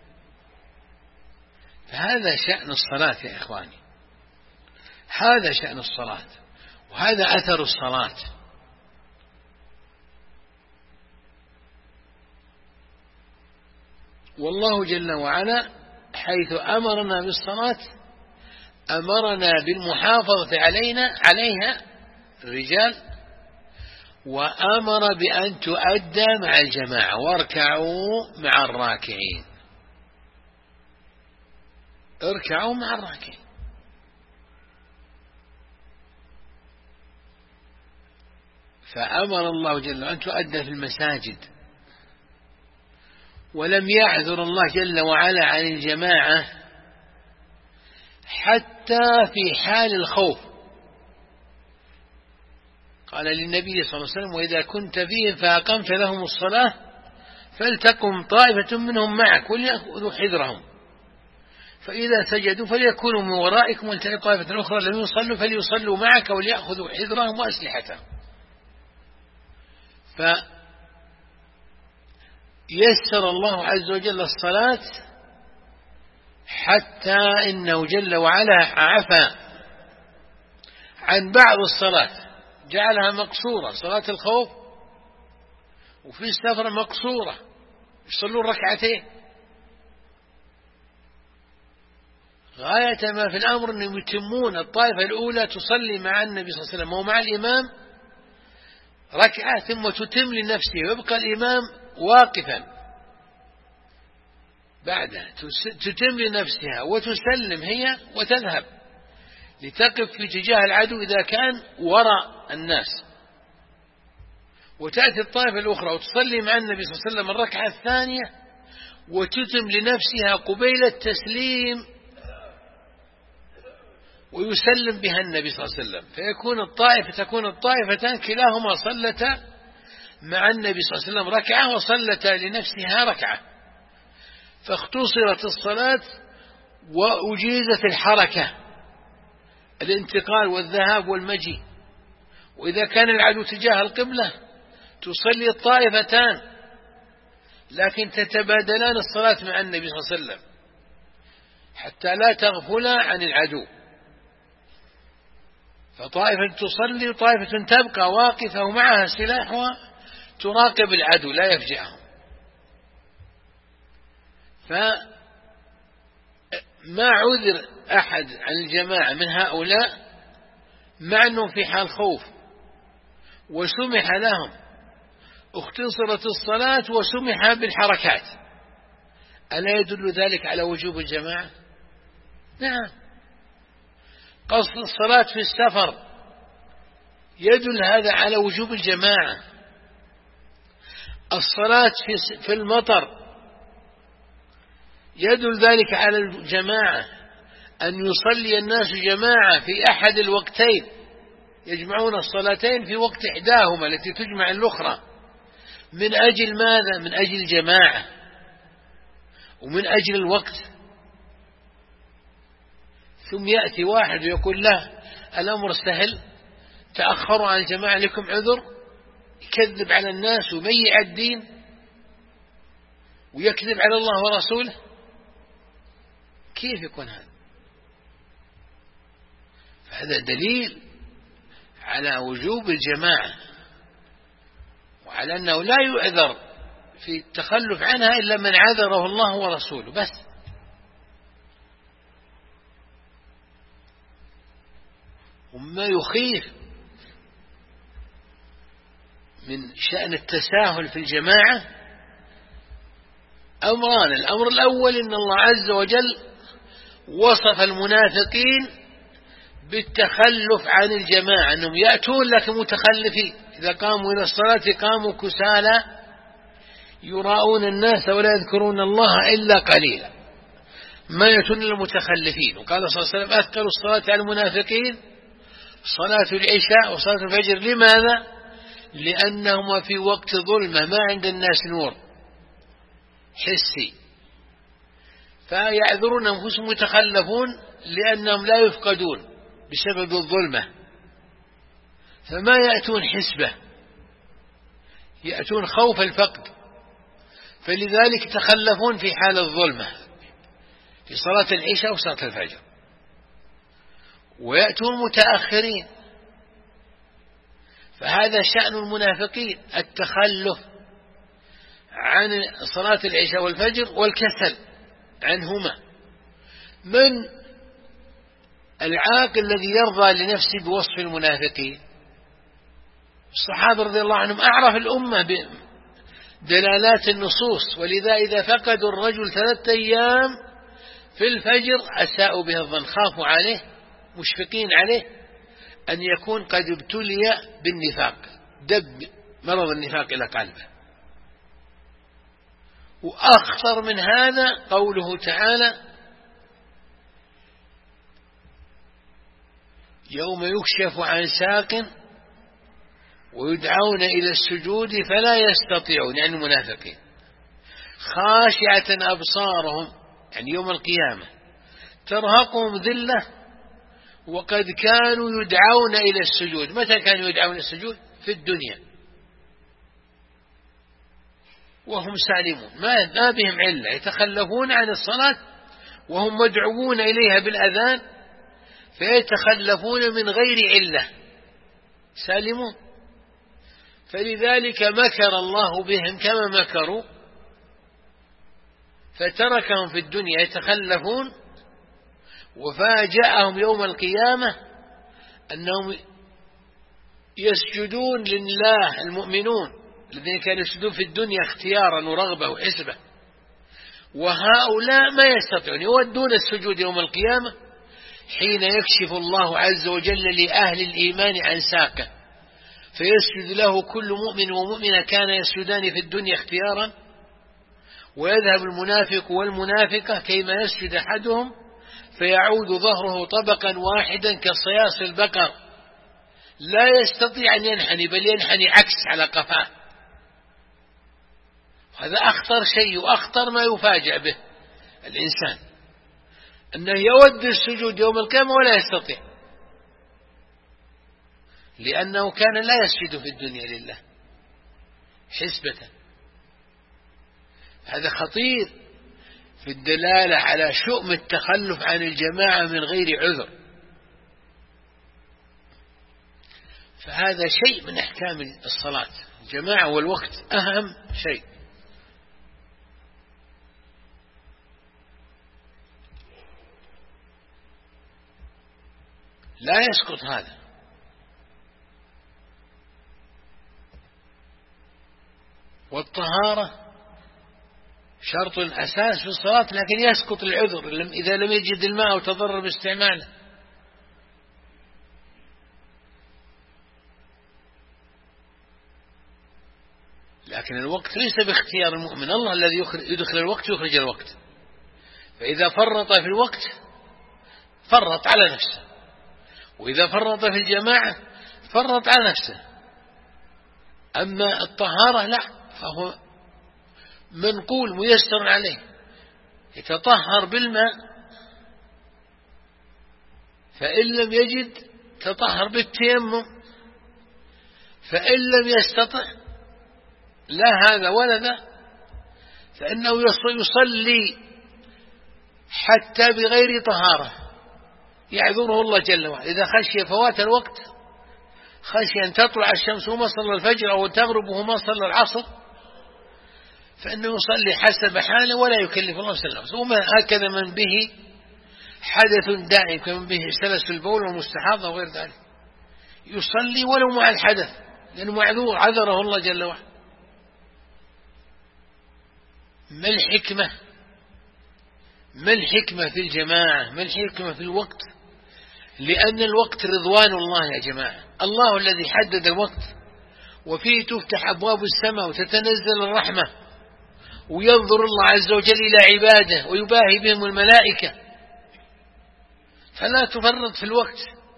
فهذا شأن الصلاة يا إخواني، هذا شأن الصلاة، وهذا أثر الصلاة. والله جل وعلا حيث أمرنا بالصلاة أمرنا بالمحافظة عليها الرجال، وأمر بأن تؤدى مع الجماعة، واركعوا مع الراكعين، اركعوا مع الراكعين. فأمر الله جل وعلا أن تؤدى في المساجد، ولم يعذر الله جل وعلا عن الجماعة حتى في حال الخوف. قال للنبي صلى الله عليه وسلم: وإذا كنت فيهم فأقمت لهم الصلاة فلتقم طائفة منهم معك وليأخذوا حذرهم، فإذا سجدوا فليكونوا من ورائكم، ولتأتي طائفة أخرى لم يصلوا فليصلوا معك وليأخذوا حذرهم وأسلحتهم. فيسر الله عز وجل الصلاة حتى إنه جل وعلا عفى عن بعض الصلاة، جعلها مقصورة، صلاة الخوف وفي السفر مقصورة، يصلون ركعتين. غاية ما في الأمر أنهم يتمون. الطائفة الأولى تصلي مع النبي صلى الله عليه وسلم ومع الإمام ركعة، ثم تتم لنفسه ويبقى الإمام واقفا بعدها، تتم لنفسها وتسلم هي وتذهب لتقف في اتجاه العدو إذا كان وراء الناس، وتأتي الطائفة الأخرى وتصلي مع النبي صلى الله عليه وسلم الركعة الثانية وتتم لنفسها قبيل التسليم ويسلم بها النبي صلى الله عليه وسلم، تكون الطائفتان كلاهما صلتا مع النبي صلى الله عليه وسلم ركعة وصلتا لنفسها ركعة، فاختصرت الصلاة وأجيزت الحركة، الانتقال والذهاب والمجيء. وإذا كان العدو تجاه القبلة تصلي الطائفتان لكن تتبادلان الصلاة مع النبي صلى الله عليه وسلم حتى لا تغفلا عن العدو، فطائفة تصلي وطائفة تبقى واقفة ومعها سلاحها تراقب العدو لا يفجعهم. فما عذر أحد عن الجماعة من هؤلاء مع أنهم في حال خوف وسمح لهم، اختصرت الصلاة وسمح بالحركات، ألا يدل ذلك على وجوب الجماعة؟ نعم. قصر الصلاة في السفر يدل هذا على وجوب الجماعة. الصلاة في المطر يدل ذلك على الجماعة، أن يصلي الناس جماعة في أحد الوقتين، يجمعون الصلاتين في وقت إحداهما التي تجمع الأخرى. من أجل ماذا؟ من أجل الجماعة ومن أجل الوقت. ثم يأتي واحد ويقول له الأمر سهل، تأخروا عن الجماعة لكم عذر، يكذب على الناس ويميع الدين ويكذب على الله ورسوله. كيف يكون هذا؟ فهذا دليل على وجوب الجماعة وعلى أنه لا يعذر في التخلف عنها إلا من عذره الله ورسوله بس. وما يخيف من شأن التساهل في الجماعة أمران. الأمر الأول أن الله عز وجل وصف المنافقين بالتخلف عن الجماعة، أنهم يأتون لكن متخلفين، إذا قاموا إلى الصلاة قاموا كسالى يراءون الناس ولا يذكرون الله إلا قليلا، ما يأتون المتخلفين. وقال صلى الله عليه وسلم أثقل الصلاة على المنافقين صلاة العشاء وصلاة الفجر. لماذا؟ لأنهما في وقت ظلمة ما عند الناس نور حسي، فيعذرون أنفسهم يتخلفون لأنهم لا يفقدون بسبب الظلمة، فما يأتون حسبة، يأتون خوف الفقد، فلذلك تخلفون في حال الظلمة في صلاة العشاء وصلاة الفجر. ويأتون متأخرين، فهذا شأن المنافقين، التخلف عن صلاة العشاء والفجر والكسل عنهما. من العاقل الذي يرضى لنفسه بوصف المنافقين؟ الصحابة رضي الله عنهم أعرف الأمة بدلالات النصوص، ولذا إذا فقدوا الرجل 3 أيام في الفجر أساءوا به الظن، خافوا عليه مشفقين عليه أن يكون قد ابتلي بالنفاق، دب مرض النفاق إلى قلبه. وأخطر من هذا قوله تعالى يوم يكشف عن ساق ويدعون إلى السجود فلا يستطيعون، يعني المنافقين خاشعة أبصارهم، يعني يوم القيامة ترهقهم ذلة وقد كانوا يدعون إلى السجود. متى كانوا يدعون إلى السجود؟ في الدنيا وهم سالمون، ما بهم علة، يتخلفون عن الصلاة وهم مدعوون إليها بالأذان فيتخلفون من غير علة، سالمون. فلذلك مكر الله بهم كما مكروا، فتركهم في الدنيا يتخلفون، وفاجأهم يوم القيامة أنهم يسجدون لله، المؤمنون الذين كانوا يسجدون في الدنيا اختيارا ورغبة وحسبة، وهؤلاء ما يستطيعون، يودون السجود يوم القيامة حين يكشف الله عز وجل لأهل الإيمان عن ساقه، فيسجد له كل مؤمن ومؤمنة كان يسجدان في الدنيا اختيارا، ويذهب المنافق والمنافقة كيما يسجد أحدهم فيعود ظهره طبقا واحدا كصياص البقر، لا يستطيع أن ينحني بل ينحني عكس على قفاه. هذا أخطر شيء وأخطر ما يفاجأ به الإنسان، أنه يود السجود يوم القيامة ولا يستطيع، لأنه كان لا يسجد في الدنيا لله حسبة. هذا خطير في الدلالة على شؤم التخلف عن الجماعة من غير عذر. فهذا شيء من أحكام الصلاة، الجماعة والوقت أهم شيء. لا يسقط هذا. والطهارة شرط أساس في الصلاة، لكن يسقط العذر إذا لم يجد الماء وتضرر باستعماله. لكن الوقت ليس باختيار المؤمن، الله الذي يدخل الوقت يخرج الوقت. فإذا فرط في الوقت فرط على نفسه، وإذا فرط في الجماعة فرط على نفسه. أما الطهارة لا، فهو منقول ميسر عليه، يتطهر بالماء، فإن لم يجد تطهر بالتيمم، فإن لم يستطع لا هذا ولا ذا فإنه يصلي حتى بغير طهارة يعذره الله جل وعلا. إذا خشي فوات الوقت، خشي أن تطلع الشمس وما صلى الفجر أو تغرب وما صلى العصر، فإنه يصلي حسب حاله ولا يكلف الله نفسا. وما هكذا من به حدث دائم كمن به سلس البول والمستحاضة وغير ذلك يصلي ولو مع الحدث، لأنه معذور عذره الله جل وعلا. ما الحكمة؟ ما الحكمة في الجماعة؟ ما الحكمة في الوقت؟ لأن الوقت رضوان الله يا جماعة، الله الذي حدد الوقت، وفيه تفتح أبواب السماء وتتنزل الرحمة، وينظر الله عز وجل إلى عباده ويباهي بهم الملائكة، فلا تفرط في الوقت.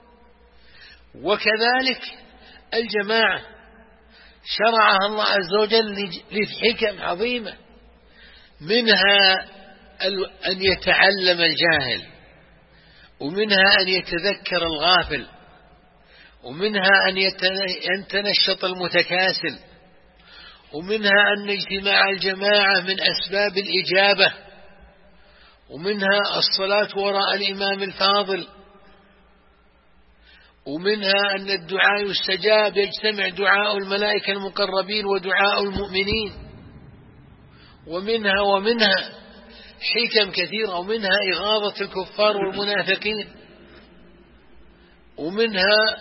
وكذلك الجماعة شرعها الله عز وجل لحكم عظيمة، منها أن يتعلم الجاهل، ومنها أن يتذكر الغافل، ومنها أن يتنشط المتكاسل، ومنها أن اجتماع الجماعة من أسباب الإجابة، ومنها الصلاة وراء الإمام الفاضل، ومنها أن الدعاء يستجاب، يجتمع دعاء الملائكة المقربين ودعاء المؤمنين، ومنها حكم كثيرة، ومنها إغاظة الكفار والمنافقين، ومنها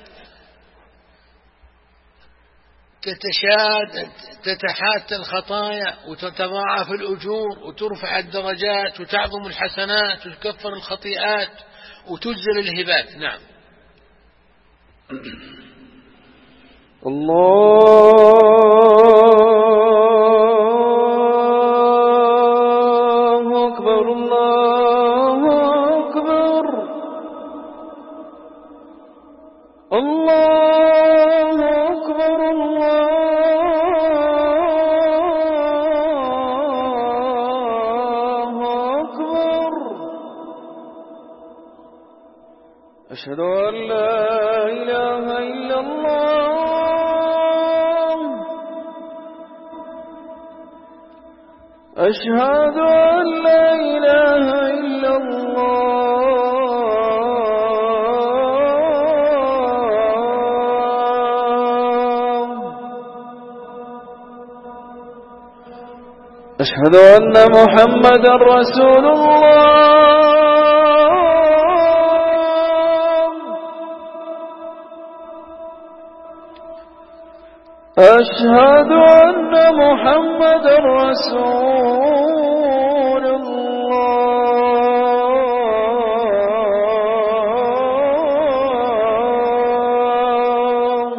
تتحات الخطايا وتتضاعف الأجور وترفع الدرجات وتعظم الحسنات وتكفر الخطيئات وتجزل الهبات. نعم. الله أكبر الله أكبر الله أكبر الله أكبر. أشهد أن لا إله إلا الله. أشهد أن لا إله إلا الله. أشهد أن محمدا رسول الله. أشهد أن محمدا رسول الله.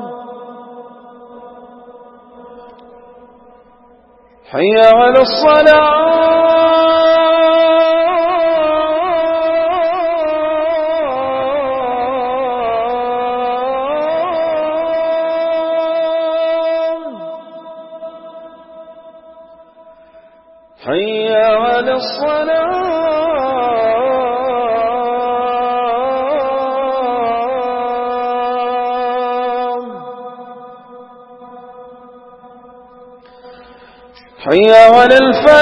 حي على الصلاة. حي على الصلاة. حي على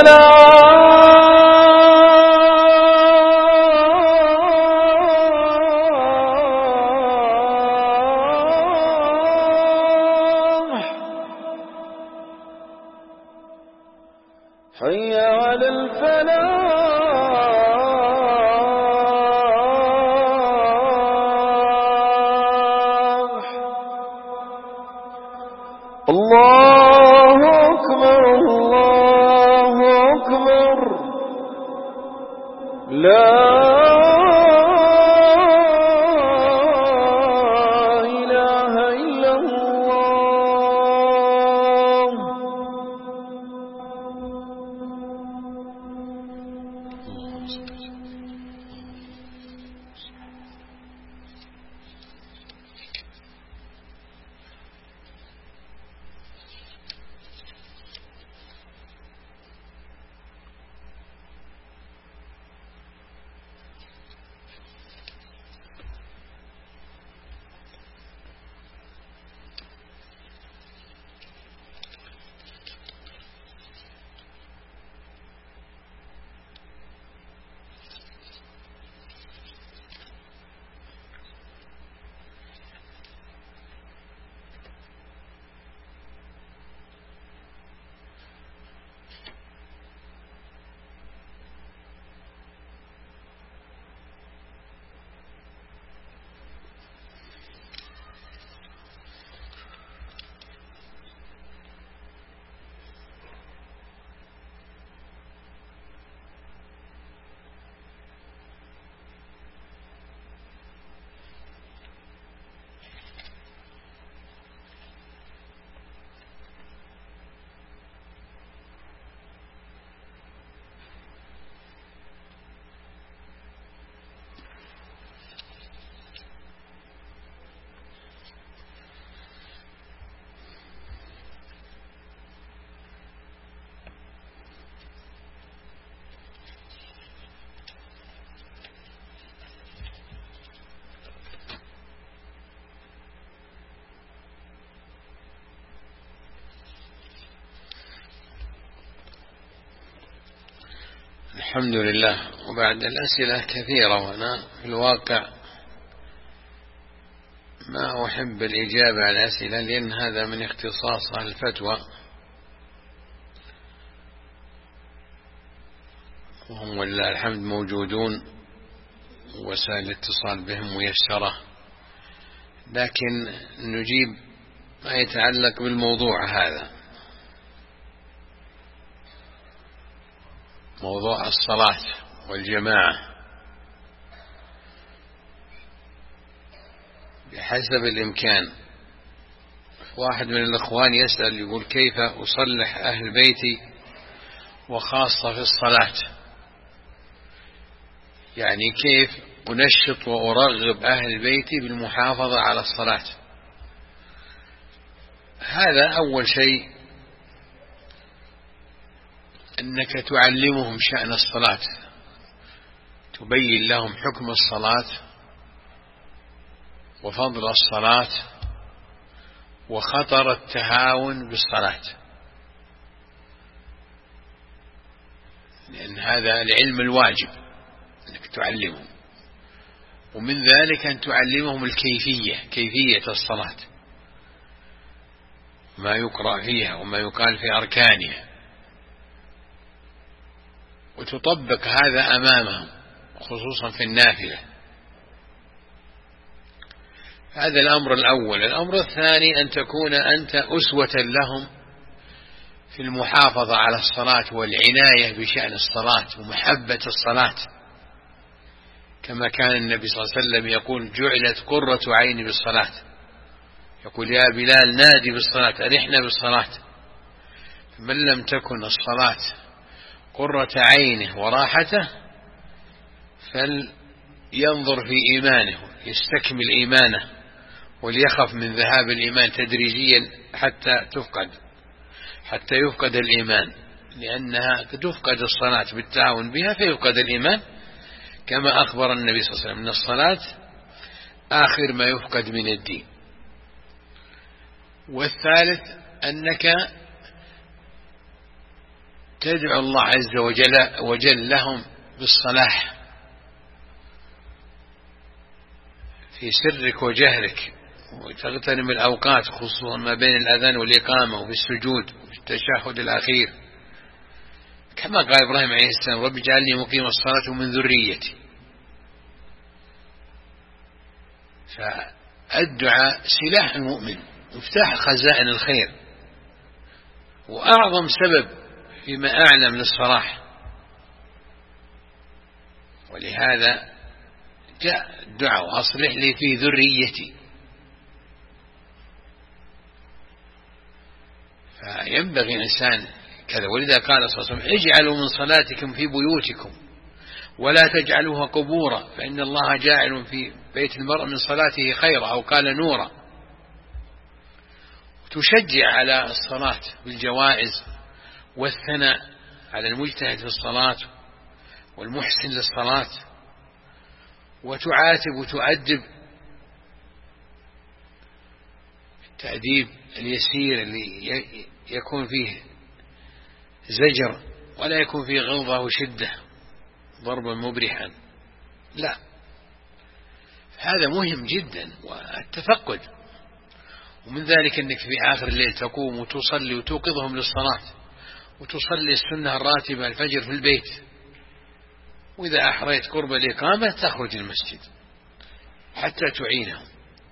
الفلاح حي على الفلاح الله أكبر الله أكبر لا إله إلا الله. الحمد لله. وبعد الأسئلة كثيرة، وأنا في الواقع ما أحب الإجابة على الأسئلة لأن هذا من اختصاص الفتوى، وهم ولله الحمد موجودون، وسائل الاتصال بهم ميسرة، لكن نجيب ما يتعلق بالموضوع هذا، موضوع الصلاة والجماعة. بحسب الإمكان، واحد من الإخوان يسأل يقول: كيف أصلح أهل بيتي وخاصة في الصلاة؟ يعني كيف أنشط وأرغب أهل بيتي بالمحافظة على الصلاة؟ هذا أول شيء، أنك تعلمهم شأن الصلاة، تبين لهم حكم الصلاة وفضل الصلاة وخطر التهاون بالصلاة، لأن هذا العلم الواجب أنك تعلمهم. ومن ذلك أن تعلمهم كيفية الصلاة، ما يقرأ فيها وما يقال في أركانها، وتطبق هذا أمامهم خصوصا في النافلة. هذا الأمر الأول. الأمر الثاني أن تكون أنت أسوة لهم في المحافظة على الصلاة والعناية بشأن الصلاة ومحبة الصلاة، كما كان النبي صلى الله عليه وسلم يقول: جعلت قرة عيني بالصلاة. يقول: يا بلال نادي بالصلاة، أرحنا بالصلاة. من لم تكن الصلاة قرة عينه وراحته فلينظر في إيمانه، يستكمل إيمانه، وليخف من ذهاب الإيمان تدريجيا حتى يفقد الإيمان، لأنها تفقد الصلاة بالتعاون بها فيفقد الإيمان، كما أخبر النبي صلى الله عليه وسلم: من الصلاة آخر ما يفقد من الدين. والثالث أنك تدعو الله عز وجل لهم بالصلاح في سرك وجهرك، وتغتنم الأوقات خصوصا ما بين الأذان والإقامة وفي السجود وفي التشهد الأخير، كما قال إبراهيم عليه السلام: رب اجعلني مقيم الصلاة ومن ذريتي. فالدعاء سلاح المؤمن، مفتاح خزائن الخير، وأعظم سبب فيما أعلم للصلاح. ولهذا جاء الدعاء: وأصلح لي في ذريتي. فينبغي الإنسان كذا. ولذا قال صلى الله عليه وسلم: اجعلوا من صلاتكم في بيوتكم ولا تجعلوها قبورا فإن الله جاعل في بيت المرء من صلاته خيرا، أو قال نورا. تشجع على الصلاة بالجوائز والثناء على المجتهد في الصلاة والمحسن للصلاة، وتعاتب وتؤدب التأديب اليسير اللي يكون فيه زجر ولا يكون فيه غلظة وشدة ضربا مبرحا، لا، هذا مهم جدا. والتفقد، ومن ذلك أنك في آخر الليل تقوم وتصلي وتوقظهم للصلاة، وتصلي السنة الراتبة الفجر في البيت، وإذا أحريت قرب الإقامة تخرج المسجد حتى تعينهم.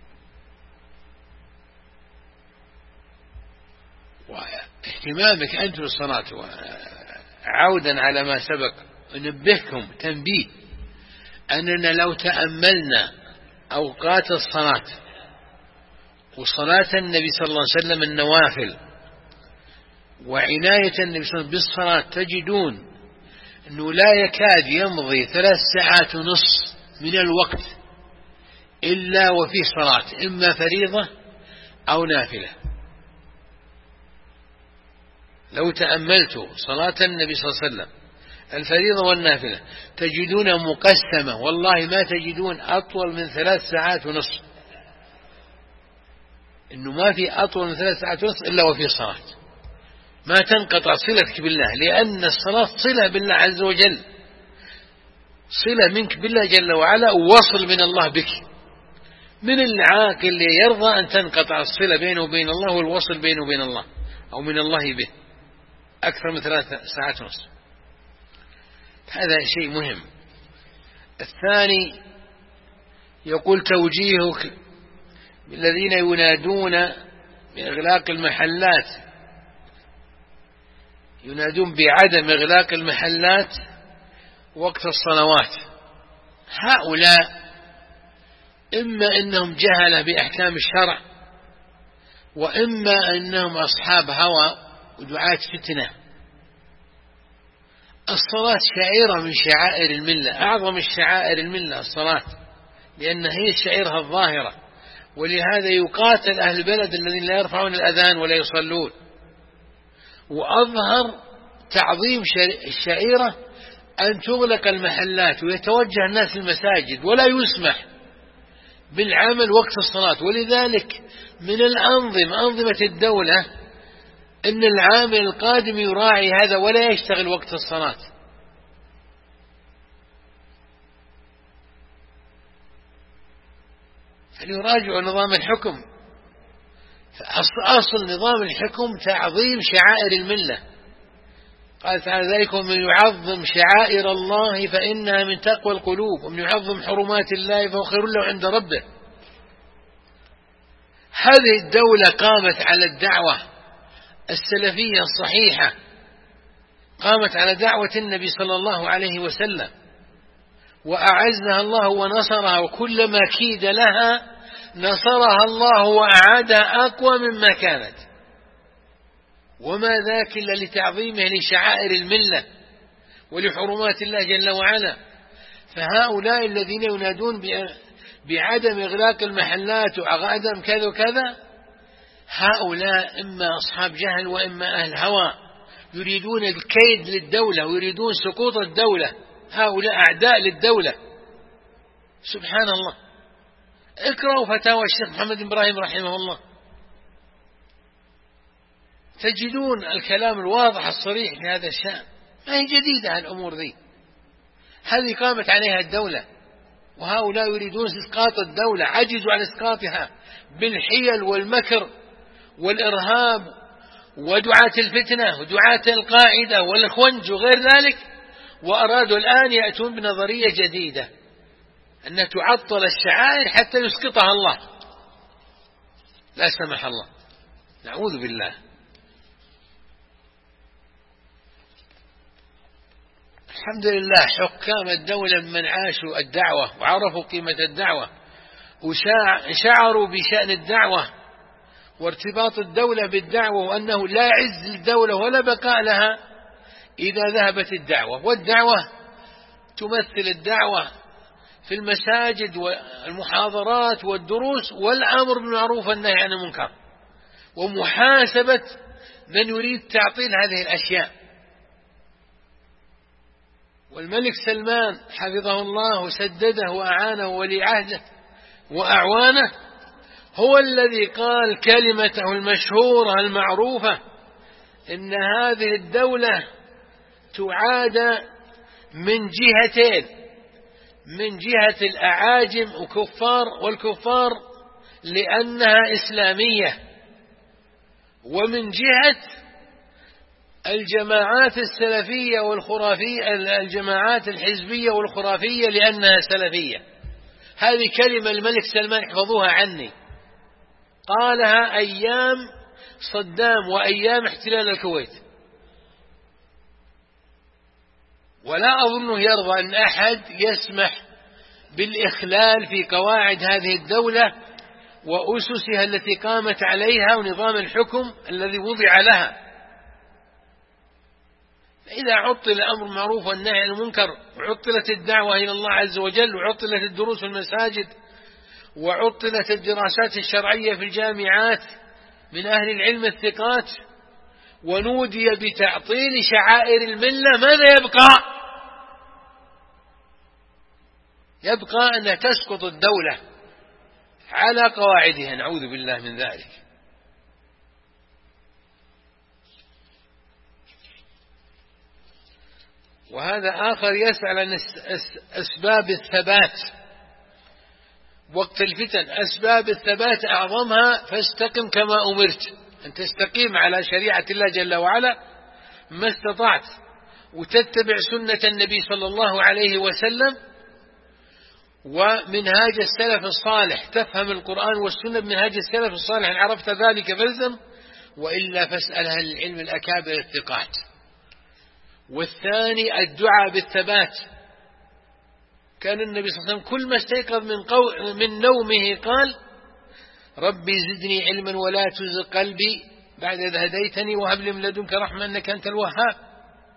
واهتمامك أنت بالصلاة، وعودا على ما سبق نبهكم تنبيه أننا لو تأملنا أوقات الصلاة وصلاة النبي صلى الله عليه وسلم النوافل وعناية النبي صلى الله عليه وسلم بالصلاة، تجدون أنه لا يكاد يمضي 3 ساعات ونصف من الوقت إلا وفي صلاة، إما فريضة أو نافلة. لو تأملتوا صلاة النبي صلى الله عليه وسلم الفريضة والنافلة تجدون مقسمة، والله ما تجدون أطول من 3 ساعات ونصف، إنه ما في أطول من 3 ساعات ونصف إلا وفي صلاة، ما تنقطع صلتك بالله، لأن الصلاة صلة بالله عز وجل، صلة منك بالله جل وعلا، ووصل من الله بك. من العاقل اللي يرضى أن تنقطع الصلة بينه وبين الله والوصل بينه وبين الله أو من الله به أكثر من 3 ساعات ونصف؟ هذا شيء مهم. الثاني يقول: توجيهك الذين ينادون بإغلاق المحلات، ينادون بعدم إغلاق المحلات وقت الصلوات. هؤلاء إما أنهم جهلة بأحكام الشرع، وإما أنهم أصحاب هوى ودعاة فتنة. الصلاة شعيرة من شعائر الملة، أعظم الشعائر الملة الصلاة، لأن هي شعيرها الظاهرة، ولهذا يقاتل أهل البلد الذين لا يرفعون الأذان ولا يصلون. وأظهر تعظيم الشعيرة أن تغلق المحلات ويتوجه الناس المساجد ولا يسمح بالعمل وقت الصلاة. ولذلك من أنظمة الدولة أن العامل القادم يراعي هذا ولا يشتغل وقت الصلاة. فليراجعوا نظام الحكم. فأصل نظام الحكم تعظيم شعائر الملة. قال تعالى: ذلك من يعظم شعائر الله فإنها من تقوى القلوب، ومن يعظم حرمات الله فهو خير له عند ربه. هذه الدولة قامت على الدعوة السلفية الصحيحة، قامت على دعوة النبي صلى الله عليه وسلم، وأعزها الله ونصرها، وكلما كيد لها نصرها الله وأعادها أقوى مما كانت. وما ذاك إلا لتعظيمه لشعائر الملة ولحرمات الله جل وعلا. فهؤلاء الذين ينادون بعدم إغلاق المحلات وعدم كذا وكذا، هؤلاء إما أصحاب جهل وإما أهل هوى، يريدون الكيد للدولة ويريدون سقوط الدولة. هؤلاء أعداء للدولة سبحان الله. اقرأوا فتاوى الشيخ محمد بن إبراهيم رحمه الله، تجدون الكلام الواضح الصريح في هذا الشأن، ما هي جديدة الأمور ذي، هذه قامت عليها الدولة، وهؤلاء يريدون إسقاط الدولة، عجزوا عن إسقاطها بالحيل والمكر والإرهاب ودعاة الفتنة ودعاة القاعدة والإخوانج وغير ذلك، وأرادوا الآن يأتون بنظرية جديدة أن تعطل الشعائر حتى يسقطها الله، لا سمح الله، نعوذ بالله. الحمد لله حكام الدولة من عاشوا الدعوة وعرفوا قيمة الدعوة وشعروا بشأن الدعوة وارتباط الدولة بالدعوة، وأنه لا عز للدولة ولا بقاء لها إذا ذهبت الدعوة، والدعوة تمثل الدعوة في المساجد والمحاضرات والدروس والأمر بالمعروف والنهي عن المنكر ومحاسبة من يريد تعطيل هذه الأشياء. والملك سلمان حفظه الله وسدده وأعانه ولي عهده وأعوانه هو الذي قال كلمته المشهورة المعروفة إن هذه الدولة تعاد من جهتين، من جهة الأعاجم والكفار لأنها إسلامية، ومن جهة الجماعات السلفية والخرافية، الجماعات الحزبية والخرافية لأنها سلفية. هذه كلمة الملك سلمان احفظوها عني، قالها أيام صدام وأيام احتلال الكويت، ولا أظنه يرضى أن أحد يسمح بالإخلال في قواعد هذه الدولة وأسسها التي قامت عليها ونظام الحكم الذي وضع لها. إذا عطل الأمر معروف والنهي عن المنكر وعطلت الدعوة إلى الله عز وجل وعطلت الدروس في المساجد وعطلت الدراسات الشرعية في الجامعات من أهل العلم الثقات ونودي بتعطيل شعائر الملة، ماذا يبقى؟ يبقى أن تسقط الدولة على قواعدها، نعوذ بالله من ذلك. وهذا آخر يسأل عن أسباب الثبات وقت الفتن. أسباب الثبات أعظمها فاستقم كما أمرت، أن تستقيم على شريعة الله جل وعلا ما استطعت، وتتبع سنة النبي صلى الله عليه وسلم ومنهاج السلف الصالح، تفهم القرآن والسنة بمنهاج السلف الصالح، إن عرفت ذلك فالزم، وإلا فاسأل أهل العلم الأكابر الثقات. والثاني الدعاء بالثبات. كان النبي صلى الله عليه وسلم كل ما استيقظ من نومه قال ربي زدني علما ولا تزغ قلبي بعد إذ هديتني وهب لي من لدنك رحمة إنك أنت الوهاب.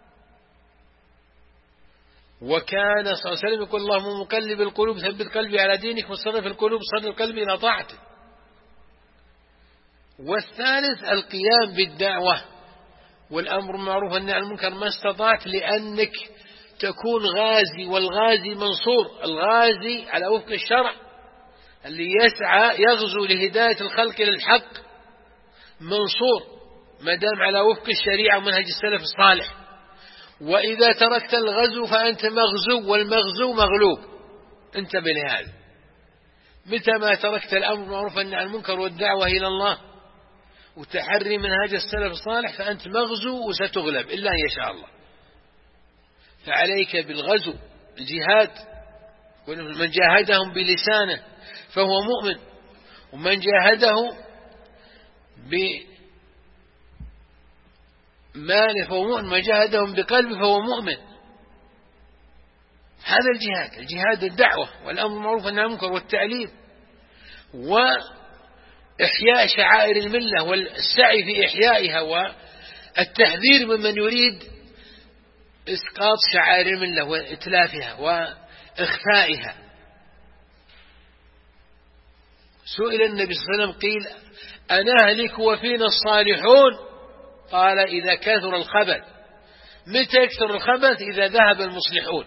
وكان صلى الله عليه وسلم يقول اللهم مقلب القلوب ثبت قلبي على دينك وصرف القلوب صرف القلب إلى طاعتك. والثالث القيام بالدعوة والأمر بالمعروف والنهي عن المنكر ما استطعت، لأنك تكون غازي، والغازي منصور. الغازي على وفق الشرع اللي يسعى يغزو لهداية الخلق للحق منصور ما دام على وفق الشريعة ومنهج السلف الصالح. وإذا تركت الغزو فأنت مغزو، والمغزو مغلوب. انتبه لهذا، متى ما تركت الأمر بالمعروف والنهي عن المنكر والدعوة إلى الله وتحري منهج السلف الصالح فأنت مغزو وستغلب إلا أن يشاء الله. فعليك بالغزو، الجهاد، ومن جاهدهم بلسانه فهو مؤمن، ومن جاهده بماله فهو مؤمن، من جاهدهم بقلبه فهو مؤمن. هذا الجهاد الدعوة والأمر بالمعروف والنهي عن المنكر والتعليم وإحياء شعائر الملة والسعي في إحيائها والتحذير ممن يريد إسقاط شعائر الملة وإتلافها وإخفائها. سئل النبي صلى الله عليه وسلم قيل أنهلك وفينا الصالحون؟ قال إذا كثر الخبث. متى يكثر الخبث؟ إذا ذهب المصلحون.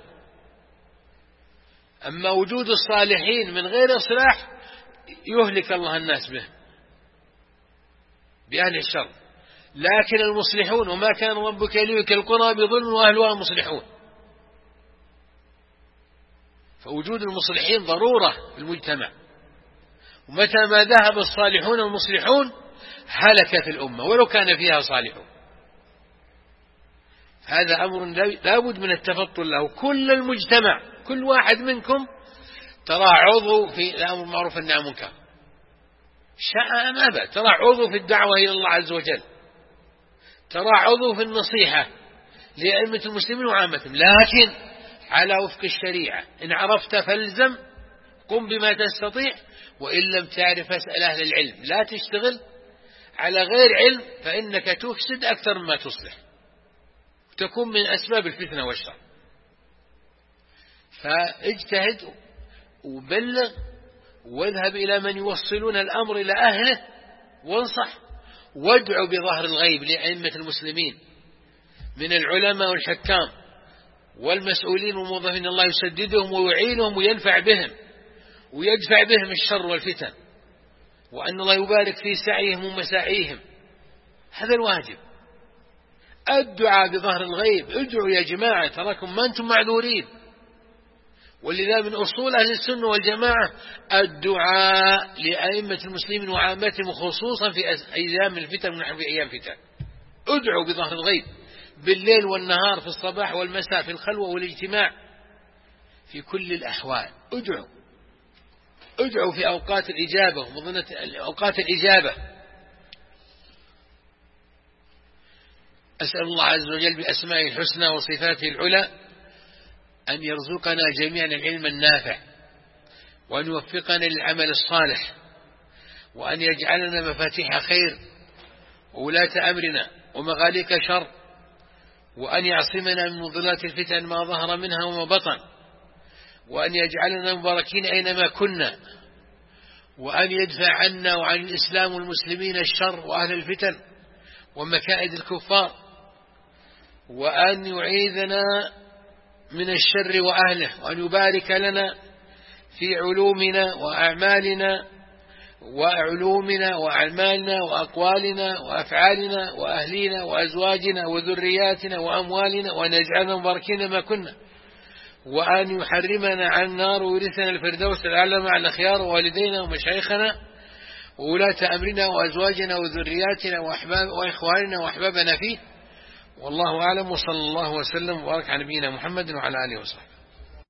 أما وجود الصالحين من غير إصلاح يهلك الله الناس به بأهل الشر. لكن المصلحون، وما كان ربك ليهلك القرى بظلم وأهلها مصلحون. فوجود المصلحين ضرورة في المجتمع، ومتى ما ذهب الصالحون المصلحون هلكت الأمة ولو كان فيها صالحون. هذا أمر لا بد من التفطن له. كل المجتمع، كل واحد منكم ترى عضو في الأمر بالمعروف والنهي عن المنكر، شاء أم أبى، ترى عضو في الدعوة إلى الله عز وجل، ترى عضو في النصيحة لأئمة المسلمين وعامتهم، لكن على وفق الشريعة. إن عرفت فالزم، قم بما تستطيع، وإن لم تعرف فاسأل أهل العلم. لا تشتغل على غير علم، فإنك تفسد أكثر مما تصلح، وتكون من أسباب الفتنة والشر. فاجتهد وبلغ، واذهب إلى من يوصلون الأمر إلى أهله، وانصح، وادعو بظهر الغيب لأئمة المسلمين من العلماء والحكام والمسؤولين والموظفين. الله يسددهم ويعينهم وينفع بهم ويدفع بهم الشر والفتن، وأن الله يبارك في سعيهم ومساعيهم. هذا الواجب. الدعاء بظهر الغيب، ادعوا يا جماعة، تراكم ما أنتم معذورين. ولذا من أصول أهل السنة والجماعة الدعاء لأئمة المسلمين وعامتهم، خصوصا في أيام الفتن ونحن في أيام فتن. ادعوا بظهر الغيب بالليل والنهار، في الصباح والمساء، في الخلوة والاجتماع، في كل الأحوال. ادعوا في أوقات الإجابة ومظنة أوقات الإجابة. أسأل الله عز وجل بأسمائه الحسنى وصفاته العلى أن يرزقنا جميعا العلم النافع، وأن يوفقنا للعمل الصالح، وأن يجعلنا مفاتيح خير وولاة أمرنا ومغاليق شر، وأن يعصمنا من مضلات الفتن ما ظهر منها وما بطن، وأن يجعلنا مباركين أينما كنا، وأن يدفع عنا وعن الإسلام والمسلمين الشر وأهل الفتن ومكائد الكفار، وأن يعيذنا من الشر وأهله، وأن يبارك لنا في علومنا وأعمالنا وأقوالنا وأفعالنا وأهلينا وأزواجنا وذرياتنا وأموالنا، وأن يجعلنا مباركين ما كنا، وأن يحرمنا عن النار ويرثنا الفردوس الأعلى مع الأخيار ووالدينا ومشايخنا وولاة أمرنا وأزواجنا وذرياتنا وإخواننا وأحبابنا فيه. والله أعلم، وصلى الله وسلم وبارك على نبينا محمد وعلى آله وصحبه.